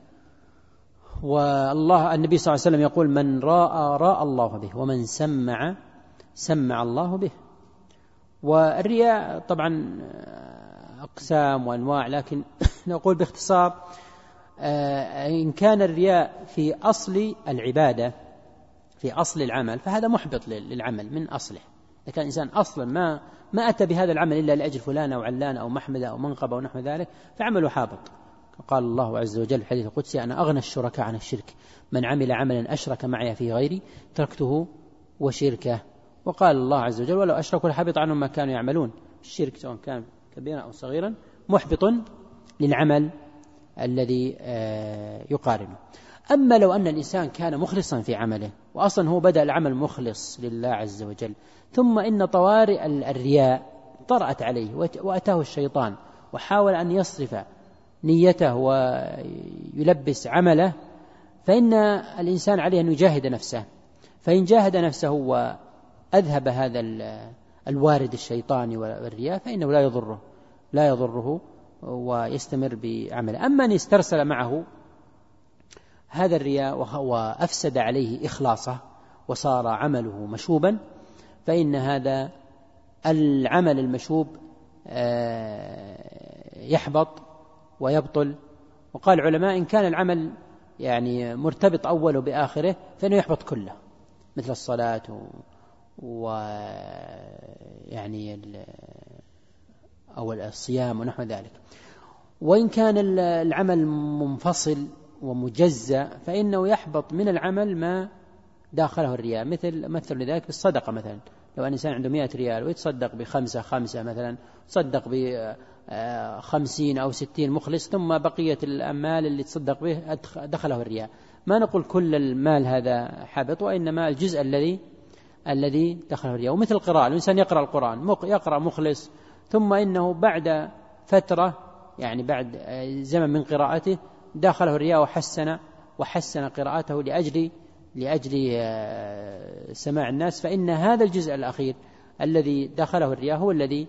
والله النبي صلى الله عليه وسلم يقول: من راى راى الله به، ومن سمع سمع الله به. والرياء طبعا أقسام وأنواع، لكن نقول باختصار: إن كان الرياء في أصل العبادة، في أصل العمل، فهذا محبط للعمل من أصله. إذا كان الإنسان أصلا ما ما أتى بهذا العمل إلا لأجل فلان أو علان أو محمد أو منقب أو نحو ذلك، فعمله حابط. قال الله عز وجل في الحديث القدسي: أنا أغنى الشركاء عن الشرك، من عمل عملا أشرك معي فيه غيري تركته وشركه. وقال الله عز وجل: ولو أشركوا لحبط عنهم ما كانوا يعملون. الشرك سواء كان كبيرا أو صغيرا محبط للعمل الذي يقارنه. أما لو أن الإنسان كان مخلصا في عمله، وأصلا هو بدأ العمل مخلص لله عز وجل، ثم إن طوارئ الرياء طرأت عليه وأتاه الشيطان وحاول أن يصرف نيته ويلبس عمله، فإن الإنسان عليه أن يجاهد نفسه. فإن جاهد نفسه وأذهب هذا الوارد الشيطاني والرياء، فإنه لا يضره لا يضره ويستمر بعمله. أما أن يسترسل معه هذا الرياء وأفسد عليه إخلاصه وصار عمله مشوبا، فإن هذا العمل المشوب يحبط ويبطل. وقال العلماء إن كان العمل يعني مرتبط أوله بآخره فإنه يحبط كله، مثل الصلاة ويعني أو الصيام ونحو ذلك. وإن كان العمل منفصل ومجزأ فإنه يحبط من العمل ما داخله الرياء، مثل مثل لذلك بالصدقة مثلا، لو أن إنسان عنده مئة ريال ويتصدق بخمسة خمسة مثلا، تصدق بخمسين أو ستين مخلص، ثم بقية الأمال اللي تصدق به دخله الرياء، ما نقول كل المال هذا حبط، وإنما الجزء الذي الذي دخله الرياء. ومثل القراءة، الإنسان يقرأ القرآن يقرأ مخلص، ثم إنه بعد فترة يعني بعد زمن من قراءته دخله الرياء وحسن وحسن قراءته لأجل لأجل سماع الناس، فإن هذا الجزء الأخير الذي دخله الرياء هو الذي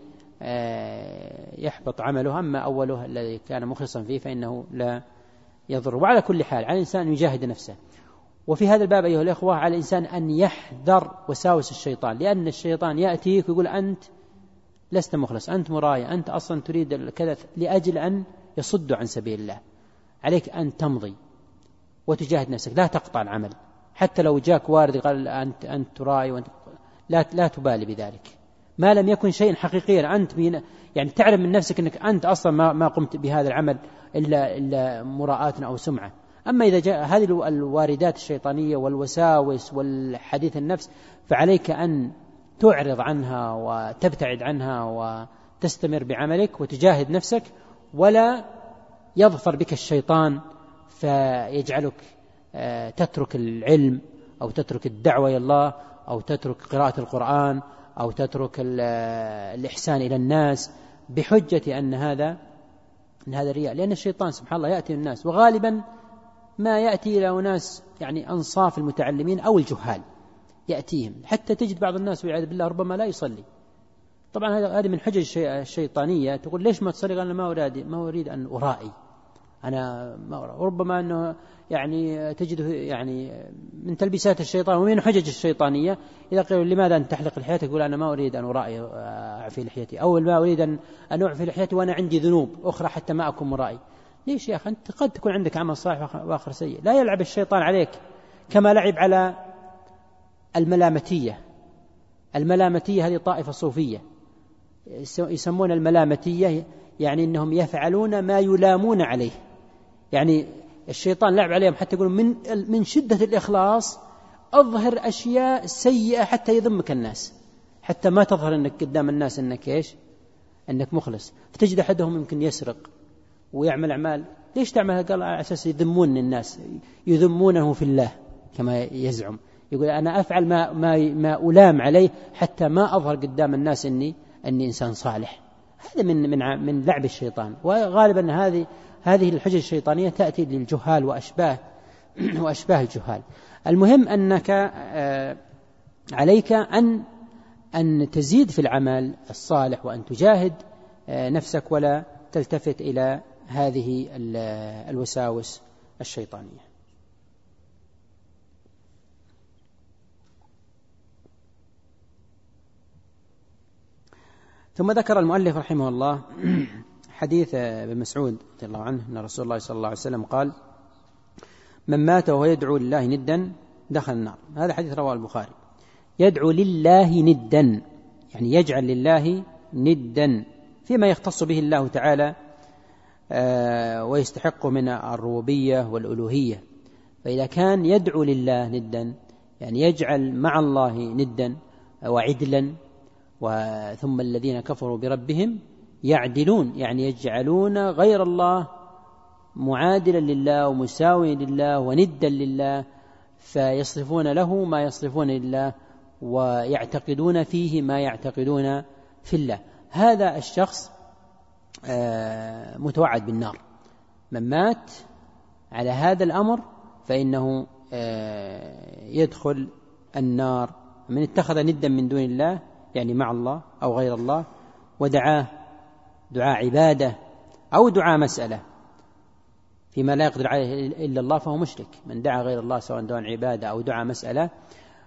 يحبط عمله، أما أوله الذي كان مخلصا فيه فإنه لا يضر. وعلى كل حال على الإنسان أن يجاهد نفسه. وفي هذا الباب أيها الأخوة على الإنسان أن يحذر وساوس الشيطان، لأن الشيطان يأتيك ويقول أنت لست مخلص، أنت مراي، أنت أصلا تريد كذا، لأجل أن يصد عن سبيل الله. عليك أن تمضي وتجاهد نفسك، لا تقطع العمل، حتى لو جاك وارد قال أنت أنت تراي وأنت لا لا تبالي بذلك، ما لم يكن شيء حقيقيا أنت يعني تعلم من نفسك أنك أنت أصلا ما ما قمت بهذا العمل إلا إلا مراءة أو سمعة. أما إذا جاء هذه الواردات الشيطانية والوساوس والحديث النفس فعليك أن تعرض عنها وتبتعد عنها وتستمر بعملك وتجاهد نفسك، ولا يظفر بك الشيطان فيجعلك تترك العلم أو تترك الدعوة إلى الله أو تترك قراءة القرآن أو تترك الإحسان إلى الناس بحجة أن هذا أن هذا رياء. لأن الشيطان سبحان الله يأتي الناس، وغالبا ما يأتي إلى أناس يعني أنصاف المتعلمين أو الجهال يأتيهم، حتى تجد بعض الناس والعياذ بالله ربما لا يصلي. طبعا هذه من حجج الشيطانية، تقول ليش ما تصلي؟ قال أنا ما أريد ما أريد أن أرائي، أنا ما أرى. وربما أنه يعني تجده يعني من تلبيسات الشيطان ومن حجج الشيطانية، إذا قالوا لماذا أن تحلق لحيتك يقول أنا ما أريد أن أرائي أعفي لحيتي، أو ما أريد أن أعفي لحيتي وأنا عندي ذنوب أخرى حتى ما أكون مرائي. ليش يا أخي؟ أنت قد تكون عندك عمل صالح وآخر سيء. لا يلعب الشيطان عليك كما لعب على الملامتية. الملامتية هذه طائفة صوفية يسمون الملامتية، يعني أنهم يفعلون ما يلامون عليه، يعني الشيطان لعب عليهم حتى يقولون من من شدة الإخلاص أظهر أشياء سيئة حتى يذمك الناس، حتى ما تظهر أنك قدام الناس أنك إيش أنك مخلص. فتجد أحدهم يمكن يسرق ويعمل أعمال. ليش تعمل؟ قال على أساس يذمون الناس، يذمونه في الله كما يزعم، يقول أنا أفعل ما ما ما ألام عليه حتى ما أظهر قدام الناس إني أني إنسان صالح. هذا من من من لعب الشيطان. وغالبا هذه هذه الحجج الشيطانية تأتي للجهال وأشباه وأشباه الجهال. المهم أنك عليك أن أن تزيد في العمل الصالح وأن تجاهد نفسك ولا تلتفت إلى هذه الوساوس الشيطانية. ثم ذكر المؤلف رحمه الله حديث ابن مسعود رضي الله عنه أن رسول الله صلى الله عليه وسلم قال: من مات وهو يدعو لله ندا دخل النار. هذا حديث رواه البخاري. يدعو لله ندا يعني يجعل لله ندا فيما يختص به الله تعالى ويستحق من الربوبية والألوهية. فإذا كان يدعو لله ندا يعني يجعل مع الله ندا وعدلا، وثم الذين كفروا بربهم يعدلون يعني يجعلون غير الله معادلا لله ومساويا لله وندا لله، فيصرفون له ما يصرفون لله ويعتقدون فيه ما يعتقدون في الله. هذا الشخص متوعد بالنار. من مات على هذا الأمر فإنه يدخل النار. من اتخذ ندا من دون الله يعني مع الله أو غير الله ودعاه دعاء عبادة أو دعاء مسألة فيما لا يقدر عليه إلا الله فهو مشرك. من دعا غير الله سواء دعاء عبادة أو دعاء مسألة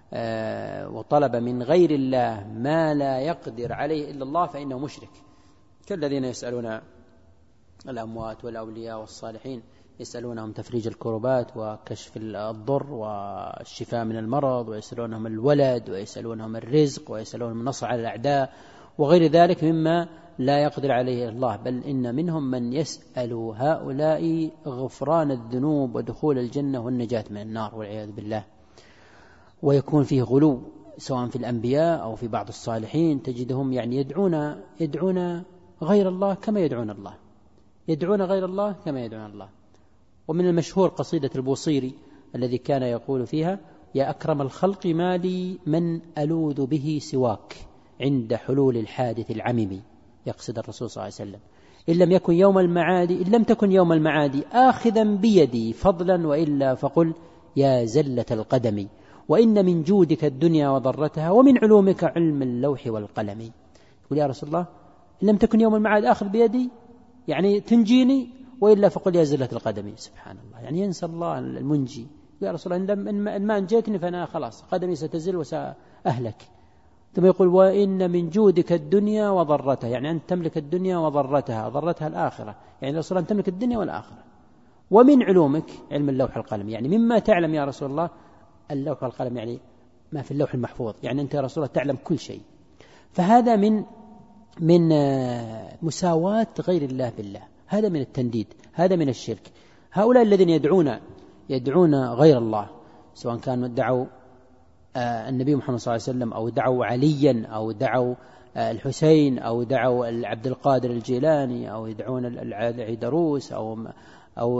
وطلب من غير الله ما لا يقدر عليه إلا الله فإنه مشرك، كالذين يسألون الأموات والأولياء والصالحين، يسألونهم تفريج الكربات وكشف الضر والشفاء من المرض، ويسألونهم الولد، ويسألونهم الرزق، ويسألونهم النصر على الأعداء وغير ذلك مما لا يقدر عليه الله. بل إن منهم من يسأل هؤلاء غفران الذنوب ودخول الجنة والنجاة من النار والعياذ بالله. ويكون فيه غلو سواء في الأنبياء أو في بعض الصالحين، تجدهم يعني يدعون يدعون غير الله كما يدعون الله، يدعون غير الله كما يدعون الله. ومن المشهور قصيدة البوصيري الذي كان يقول فيها: يا أكرم الخلق ما لي من ألوذ به سواك عند حلول الحادث العمم، يقصد الرسول صلى الله عليه وسلم: إن لم يكن يوم المعاد إن لم تكن يوم المعاد آخذا بيدي فضلا، وإلا فقل يا زلة القدم، وإن من جودك الدنيا وضرتها، ومن علومك علم اللوح والقلم. يقول: يا رسول الله، إن لم تكن يوم المعاد آخذ بيدي يعني تنجيني، وإلا فقل يا زلة القدم. سبحان الله، يعني ينسى الله المنجي. يا رسول الله، إن ما أنجيتني فأنا خلاص قدمي ستزل وسأهلك. ثم يقول: وإن من جودك الدنيا وضرتها، يعني أن تملك الدنيا وضرتها، ضرتها الآخرة، يعني رسول الله أن تملك الدنيا والآخرة. ومن علومك علم اللوح والقلم، يعني مما تعلم يا رسول الله اللوح والقلم، يعني ما في اللوح المحفوظ، يعني أنت يا رسول الله تعلم كل شيء. فهذا من من مساواة غير الله بالله، هذا من التنديد، هذا من الشرك. هؤلاء الذين يدعون يدعون غير الله، سواء كانوا دعوا النبي محمد صلى الله عليه وسلم، أو دعوا عليا، أو دعوا الحسين، أو دعوا عبد القادر الجيلاني، أو يدعون العيدروس، أو أو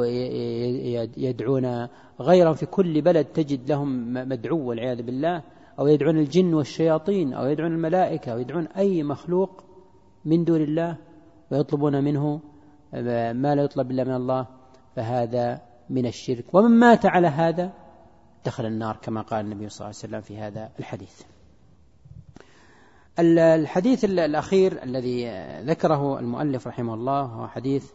يدعون غيرهم، في كل بلد تجد لهم مدعو والعياذ بالله، أو يدعون الجن والشياطين، أو يدعون الملائكة، أو يدعون أي مخلوق من دون الله، ويطلبون منه ما لا يطلب إلا من الله، فهذا من الشرك. ومن مات على هذا دخل النار، كما قال النبي صلى الله عليه وسلم في هذا الحديث. الحديث الأخير الذي ذكره المؤلف رحمه الله هو حديث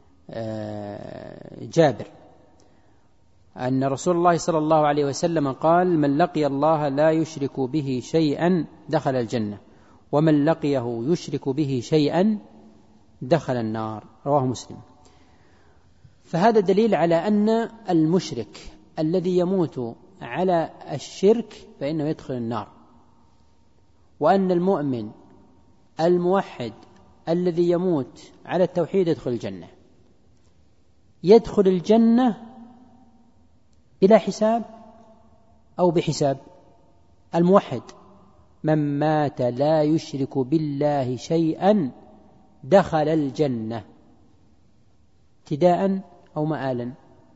جابر، أن رسول الله صلى الله عليه وسلم قال: من لقي الله لا يشرك به شيئا دخل الجنة، ومن لقيه يشرك به شيئا دخل النار. رواه مسلم. فهذا دليل على أن المشرك الذي يموت على الشرك فإنه يدخل النار، وأن المؤمن الموحد الذي يموت على التوحيد يدخل الجنة. يدخل الجنة بلا حساب أو بحساب. الموحد من مات لا يشرك بالله شيئا دخل الجنة، ابتداء أو مآلا.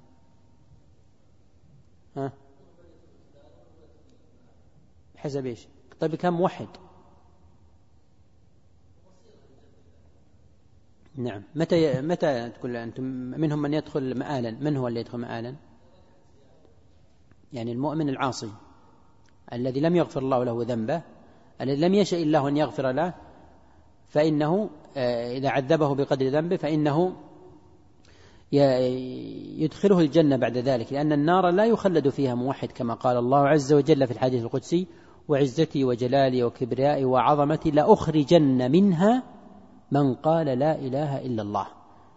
ها؟ حسب إيش؟ طيب كم موحد؟ نعم. متى متى تقول أنتم منهم من يدخل مآلا؟ من هو اللي يدخل مآلا؟ يعني المؤمن العاصي الذي لم يغفر الله له ذنبه، الذي لم يشاء الله أن يغفر له، فإنه إذا عذبه بقدر ذنبه فإنه يدخله الجنة بعد ذلك، لأن النار لا يخلد فيها موحد، كما قال الله عز وجل في الحديث القدسي: وعزتي وجلالي وكبريائي وعظمتي لأخرجن منها من قال لا إله إلا الله.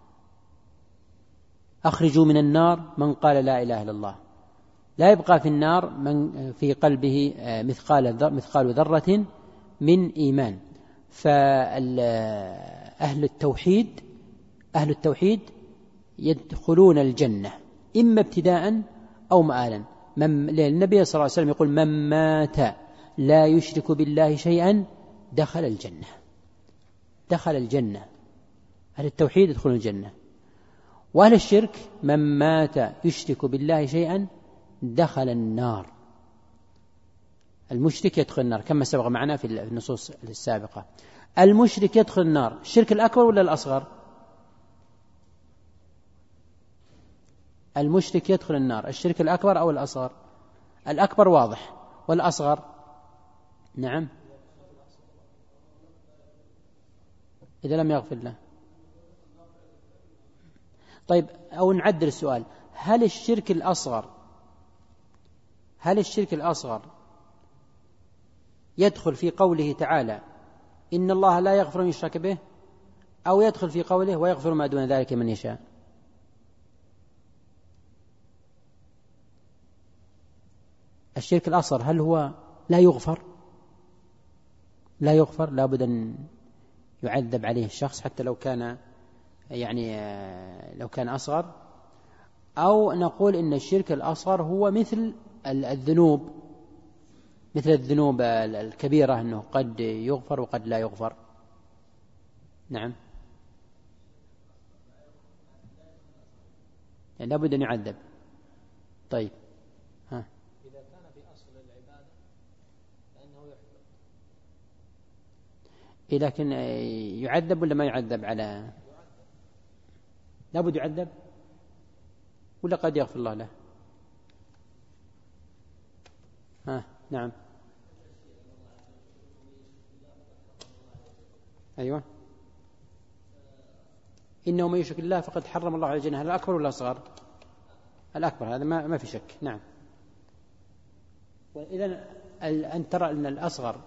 أخرجوا من النار من قال لا إله إلا الله. لا يبقى في النار من في قلبه مثقال مثقال ذرة من إيمان. فأهل التوحيد أهل التوحيد يدخلون الجنة إما ابتداء أو مآلا. النبي صلى الله عليه وسلم يقول: من مات لا يشرك بالله شيئا دخل الجنة، دخل الجنة. أهل التوحيد يدخلون الجنة. وأهل الشرك من مات يشرك بالله شيئا دخل النار. المشرك يدخل النار كما سبق معنا في النصوص السابقة. المشرك يدخل النار، الشرك الأكبر ولا الأصغر؟ المشرك يدخل النار، الشرك الأكبر أو الأصغر؟ الأكبر واضح، والأصغر؟ نعم، إذا لم يغفر له. طيب، أو نعدل السؤال: هل الشرك الأصغر هل الشرك الأصغر يدخل في قوله تعالى إن الله لا يغفر أن يشرك به، أو يدخل في قوله ويغفر ما دون ذلك من يشاء؟ الشرك الأصغر هل هو لا يغفر؟ لا يغفر، لا بد أن يعذب عليه الشخص حتى لو كان يعني لو كان أصغر، أو نقول إن الشرك الأصغر هو مثل الذنوب مثل الذنوب الكبيرة، أنه قد يغفر وقد لا يغفر. نعم، يعني لابد أن يعذب. طيب، ها. إذا كان في أصل العبادة فإنه يحبط. إيه، لكن يعذب ولا ما يعذب؟ على لابد يعذب ولا قد يغفر الله له؟ ها. نعم، أيوة. إنه من يشرك الله فقد حرم الله على الجنة. هل الأكبر ولا الأصغر؟ الأكبر، هذا ما ما في شك. نعم. وإذا أن ترى أن الأصغر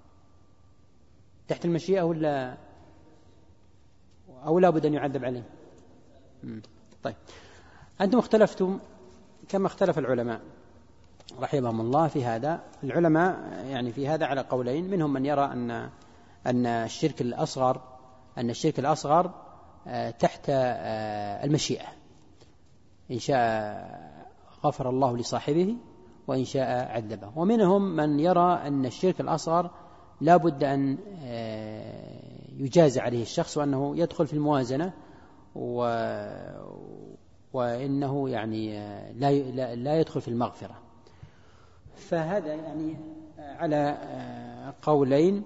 تحت المشيئة ولا أو لا بد أن يعذب عليه؟ مم. طيب، أنتم اختلفتم كما اختلف العلماء رحمهم الله في هذا. العلماء يعني في هذا على قولين، منهم من يرى أن أن الشرك الأصغر أن الشرك الأصغر تحت المشيئة، إن شاء غفر الله لصاحبه وإن شاء عذبه. ومنهم من يرى أن الشرك الأصغر لا بد أن يجازى عليه الشخص، وأنه يدخل في الموازنة، و وإنه يعني لا لا يدخل في المغفرة. فهذا يعني على قولين،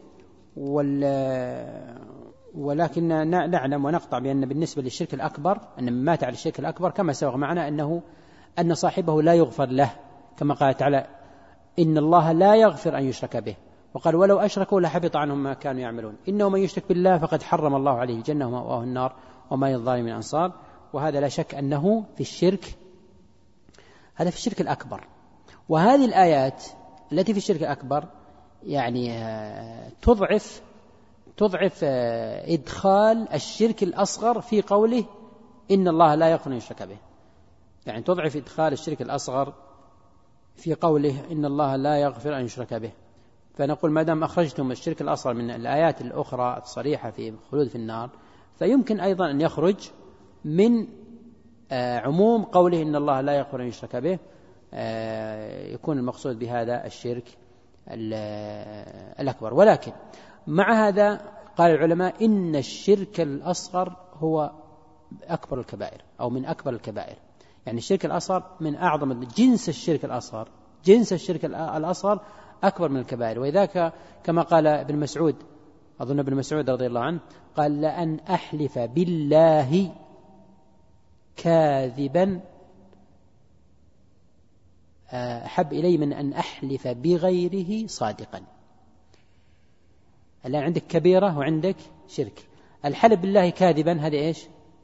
ولكن نعلم ونقطع بأن بالنسبة للشرك الأكبر أن من مات على الشرك الأكبر كما سبق معنا أنه أن صاحبه لا يغفر له، كما قال تعالى إن الله لا يغفر أن يشرك به، وقال ولو أشركوا لحبط عنهم ما كانوا يعملون، إنه من يشرك بالله فقد حرم الله عليه الجنة ومأواه النار وما للظالمين من أنصار. وهذا لا شك أنه في الشرك، هذا في الشرك الأكبر. وهذه الآيات التي في الشرك الأكبر يعني تضعف تضعف إدخال الشرك الأصغر في قوله إن الله لا يغفر أن يشرك به، يعني تضعف إدخال الشرك الأصغر في قوله إن الله لا يغفر أن يشرك به. فنقول ما دام أخرجتم الشرك الأصغر من الآيات الأخرى الصريحة في خلود في النار، فيمكن أيضا أن يخرج من عموم قوله إن الله لا يغفر أن يشرك به، يكون المقصود بهذا الشرك الأكبر. ولكن مع هذا قال العلماء إن الشرك الأصغر هو أكبر الكبائر أو من أكبر الكبائر، يعني الشرك الأصغر من أعظم جنس الشرك الأصغر جنس الشرك الأصغر أكبر من الكبائر. وذاك كما قال ابن مسعود، أظن ابن مسعود رضي الله عنه قال لأن أحلف بالله كاذبا أحب إلي من أن أحلف بغيره صادقا. الآن عندك كبيرة وعندك شرك. الحلف بالله كاذبا هذه إيش؟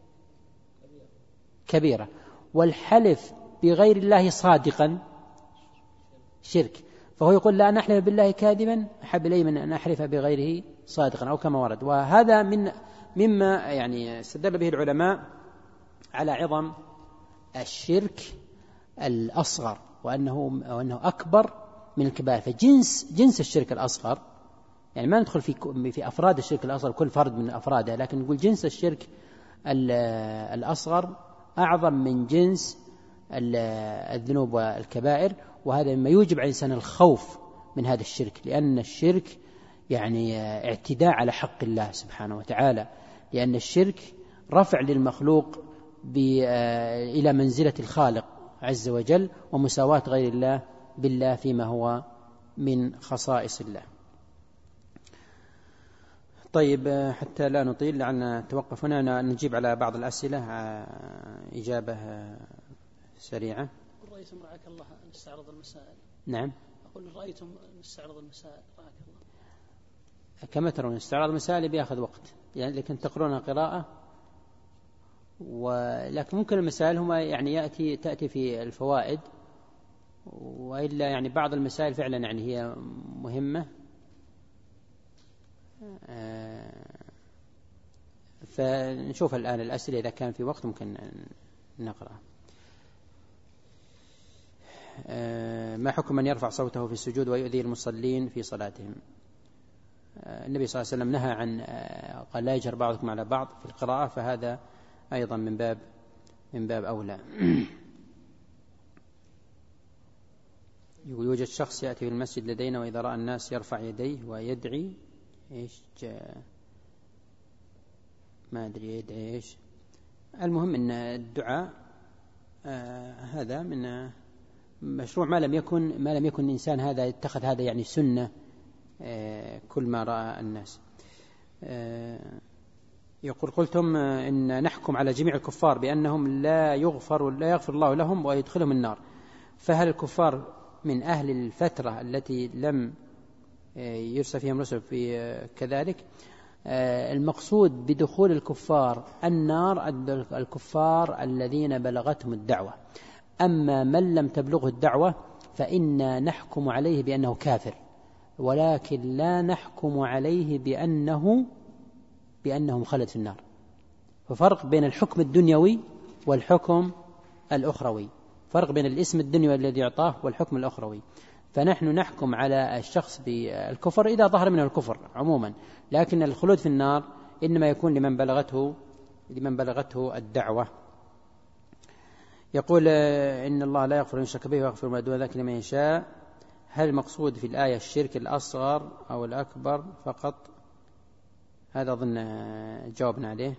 كبيرة. والحلف بغير الله صادقا شرك. فهو يقول لا، أن أحلف بالله كاذبا أحب إلي من أن أحلف بغيره صادقا، أو كما ورد. وهذا من مما يعني استدل به العلماء على عظم الشرك الأصغر، وأنه وأنه أكبر من الكبائر. فجنس جنس الشرك الأصغر، يعني ما ندخل في في أفراد الشرك الأصغر كل فرد من أفراده، لكن نقول جنس الشرك الأصغر أعظم من جنس الذنوب والكبائر. وهذا مما يوجب على الإنسان الخوف من هذا الشرك، لأن الشرك يعني اعتداء على حق الله سبحانه وتعالى، لأن الشرك رفع للمخلوق إلى منزلة الخالق عز وجل، ومساواة غير الله بالله فيما هو من خصائص الله. طيب، حتى لا نطيل لعلنا نتوقف هنا، نجيب على بعض الأسئلة إجابة سريعة. رأيتم رعاك الله نستعرض المسائل؟ نعم، أقول رأيتم نستعرض المسائل رعاك الله؟ كما ترون استعراض المسائل بيأخذ وقت، يعني لكن تقرونها قراءة، ولكن ممكن المسائل هما يعني يأتي تأتي في الفوائد، وإلا يعني بعض المسائل فعلا يعني هي مهمة فنشوف الآن الأسئلة إذا كان في وقت ممكن نقرأ. ما حكم من يرفع صوته في السجود ويؤذي المصلين في صلاتهم؟ النبي صلى الله عليه وسلم نهى عن قال لا يجهر بعضكم على بعض في القراءة، فهذا أيضا من باب من باب أولى. يوجد شخص يأتي في المسجد لدينا وإذا رأى الناس يرفع يديه ويدعي إيش ما أدري يدعي إيش. المهم أن الدعاء آه هذا من مشروع ما لم يكن ما لم يكن الإنسان هذا اتخذ هذا يعني سنة آه كل ما رأى الناس. آه يقول قلتم إن نحكم على جميع الكفار بأنهم لا يغفر لا يغفر الله لهم ويدخلهم النار، فهل الكفار من أهل الفترة التي لم يرسل فيهم رسل في كذلك؟ المقصود بدخول الكفار النار الكفار الذين بلغتهم الدعوة، أما من لم تبلغه الدعوة فإنا نحكم عليه بأنه كافر، ولكن لا نحكم عليه بأنه بأنه مخلد في النار. ففرق بين الحكم الدنيوي والحكم الأخروي، فرق بين الاسم الدنيوي الذي أعطاه والحكم الأخروي. فنحن نحكم على الشخص بالكفر إذا ظهر منه الكفر عموما، لكن الخلود في النار إنما يكون لمن بلغته لمن بلغته الدعوة. يقول إن الله لا يغفر أن يشرك به ويغفر ما دون ذلك لمن يشاء. هل المقصود في الآية الشرك الأصغر أو الأكبر فقط؟ هذا أظن جاوبنا عليه،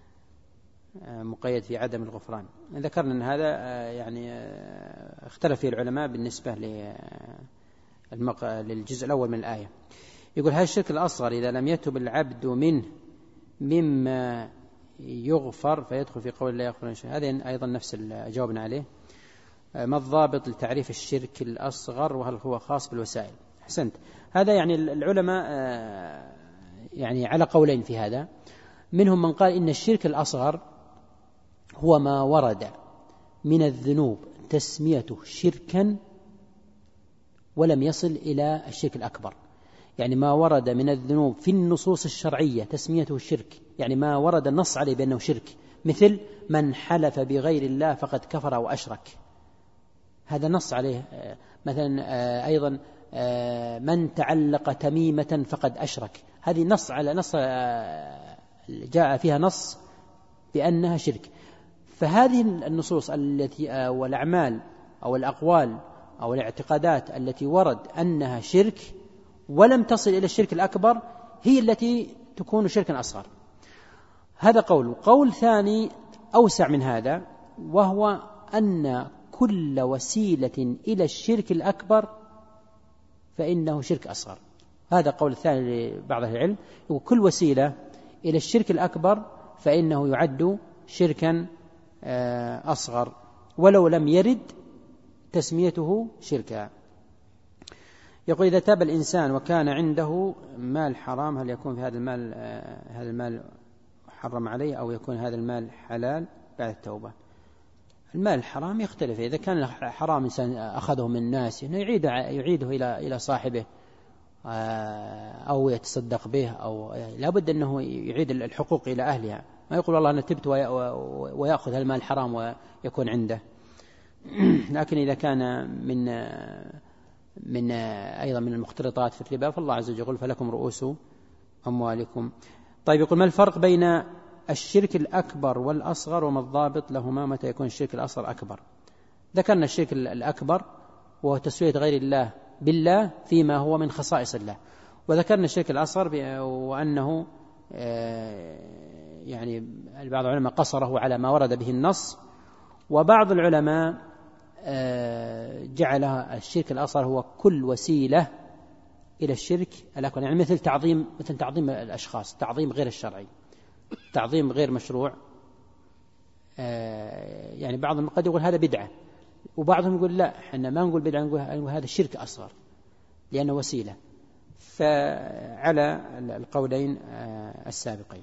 مقيد في عدم الغفران. ذكرنا أن هذا يعني اختلف فيه العلماء بالنسبة للجزء الأول من الآية. يقول هل الشرك الأصغر إذا لم يتب العبد منه مما يغفر فيدخل في قول لا يغفر شيء؟ هذا أيضا نفس جاوبنا عليه. ما الضابط لتعريف الشرك الأصغر وهل هو خاص بالوسائل؟ أحسنت. هذا يعني العلماء يعني على قولين في هذا. منهم من قال إن الشرك الأصغر هو ما ورد من الذنوب تسميته شركا ولم يصل إلى الشرك الأكبر، يعني ما ورد من الذنوب في النصوص الشرعية تسميته شرك، يعني ما ورد النص عليه بأنه شرك، مثل من حلف بغير الله فقد كفر أو أشرك، هذا نص عليه. مثلا أيضا من تعلق تميمة فقد أشرك، هذه نص على نص جاء فيها نص بأنها شرك. فهذه النصوص التي والأعمال أو الأقوال أو الاعتقادات التي ورد أنها شرك ولم تصل إلى الشرك الأكبر هي التي تكون شركا أصغر. هذا قول. قول ثاني أوسع من هذا، وهو أن كل وسيلة إلى الشرك الأكبر فإنه شرك أصغر. هذا قول الثاني لبعض أهل العلم، وكل وسيلة إلى الشرك الأكبر فإنه يعد شركا أصغر ولو لم يرد تسميته شركا. يقول إذا تاب الإنسان وكان عنده مال حرام هل يكون في هذا المال هذا المال حرم عليه أو يكون هذا المال حلال بعد التوبة؟ المال الحرام يختلف. إذا كان حرام إنسان أخذه من الناس يعيده يعيده إلى إلى صاحبه أو يتصدق به، أو لابد أنه يعيد الحقوق إلى أهلها، ما يقول والله أنا تبت ويأخذ المال الحرام ويكون عنده. لكن إذا كان من من أيضا من المختلطات في الربا فالله عز وجل يقول فلكم رؤوس أموالكم. طيب يقول ما الفرق بين الشرك الأكبر والأصغر وما الضابط لهما متى يكون الشرك الأصغر أكبر؟ ذكرنا الشرك الأكبر وهو تسوية غير الله بالله فيما هو من خصائص الله، وذكرنا الشرك الأصغر وأنه يعني بعض العلماء قصره على ما ورد به النص، وبعض العلماء جعل الشرك الأصغر هو كل وسيلة إلى الشرك الأكبر، يعني مثل تعظيم مثل تعظيم الأشخاص، تعظيم غير الشرعي، تعظيم غير مشروع. يعني بعضهم قد يقول هذا بدعة، وبعضهم يقول لا احنا ما نقول بدعة، نقول هذا الشرك أصغر لأنه وسيلة. فعلى القولين السابقين.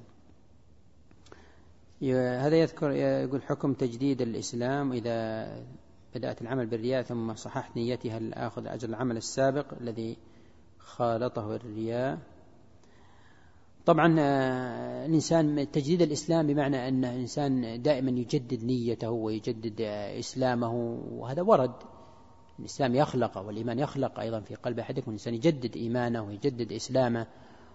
هذا يذكر يقول حكم تجديد الإسلام إذا بدأت العمل بالرياء ثم صححت نيتي هل آخذ أجر العمل السابق الذي خالطه الرياء؟ طبعا الإنسان تجديد الإسلام بمعنى أن الإنسان دائما يجدد نيته ويجدد إسلامه، وهذا ورد. الإسلام يخلق والإيمان يخلق أيضا في قلب أحدكم، الإنسان يجدد إيمانه ويجدد إسلامه،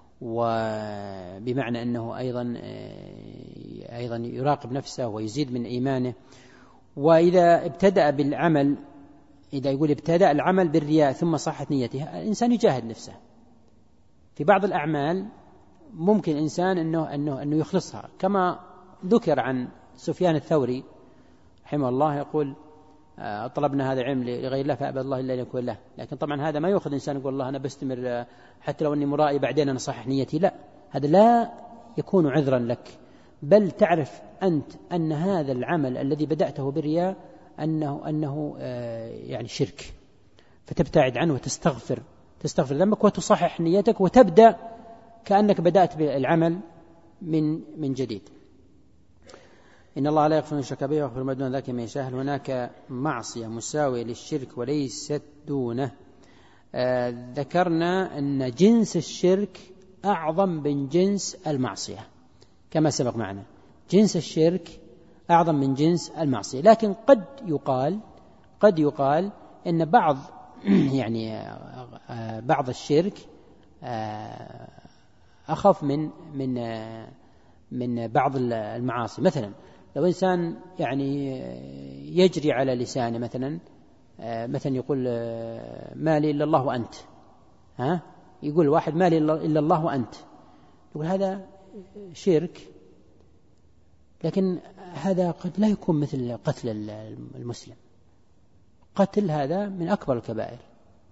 وبمعنى أنه أيضا أيضا يراقب نفسه ويزيد من إيمانه. وإذا ابتدأ بالعمل، إذا يقول ابتدأ العمل بالرياء ثم صحت نيته، الإنسان يجاهد نفسه في بعض الأعمال. ممكن الإنسان أنه, أنه, أنه يخلصها، كما ذكر عن سفيان الثوري رحمه الله يقول طلبنا هذا العلم لغير الله فأبى الله إلا أن يكون له. لكن طبعا هذا ما يأخذ إنسان يقول الله أنا بستمر حتى لو أني مرائي بعدين أنا صحح نيتي، لا، هذا لا يكون عذرا لك، بل تعرف أنت أن هذا العمل الذي بدأته بالرياء أنه, أنه يعني شرك، فتبتعد عنه وتستغفر تستغفر ذنبك وتصحح نيتك وتبدأ كأنك بدأت بالعمل من من جديد. إن الله لا يغفر أن يشرك به ويغفر ما دون ذلك لمن يشاء. هناك معصية مساوية للشرك وليست دونه. آه ذكرنا أن جنس الشرك أعظم من جنس المعصية كما سبق معنا، جنس الشرك أعظم من جنس المعصية. لكن قد يقال قد يقال إن بعض يعني آه بعض الشرك آه أخف من من آه من بعض المعاصي. مثلا لو إنسان يعني يجري على لسانه مثلا مثلا يقول ما لي إلا الله وأنت، ها يقول واحد ما لي إلا الله وأنت، يقول هذا شرك، لكن هذا قد لا يكون مثل قتل المسلم. قتل هذا من أكبر الكبائر،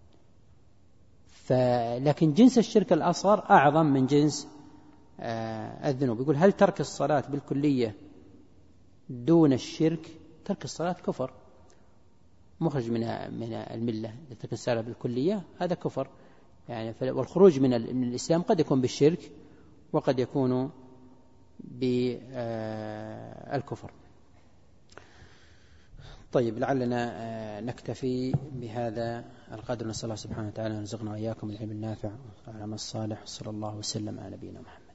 لكن جنس الشرك الأصغر أعظم من جنس الذنوب. يقول هل ترك الصلاة بالكلية دون الشرك؟ ترك الصلاة كفر مخرج من من الملة. ترك الصلاة بالكلية هذا كفر يعني، والخروج من الإسلام قد يكون بالشرك وقد يكون بالكفر. طيب لعلنا نكتفي بهذا القدر، نسأل الله سبحانه وتعالى أن يرزقنا وإياكم العلم النافع والعمل الصالح، صلى الله وسلم على نبينا محمد.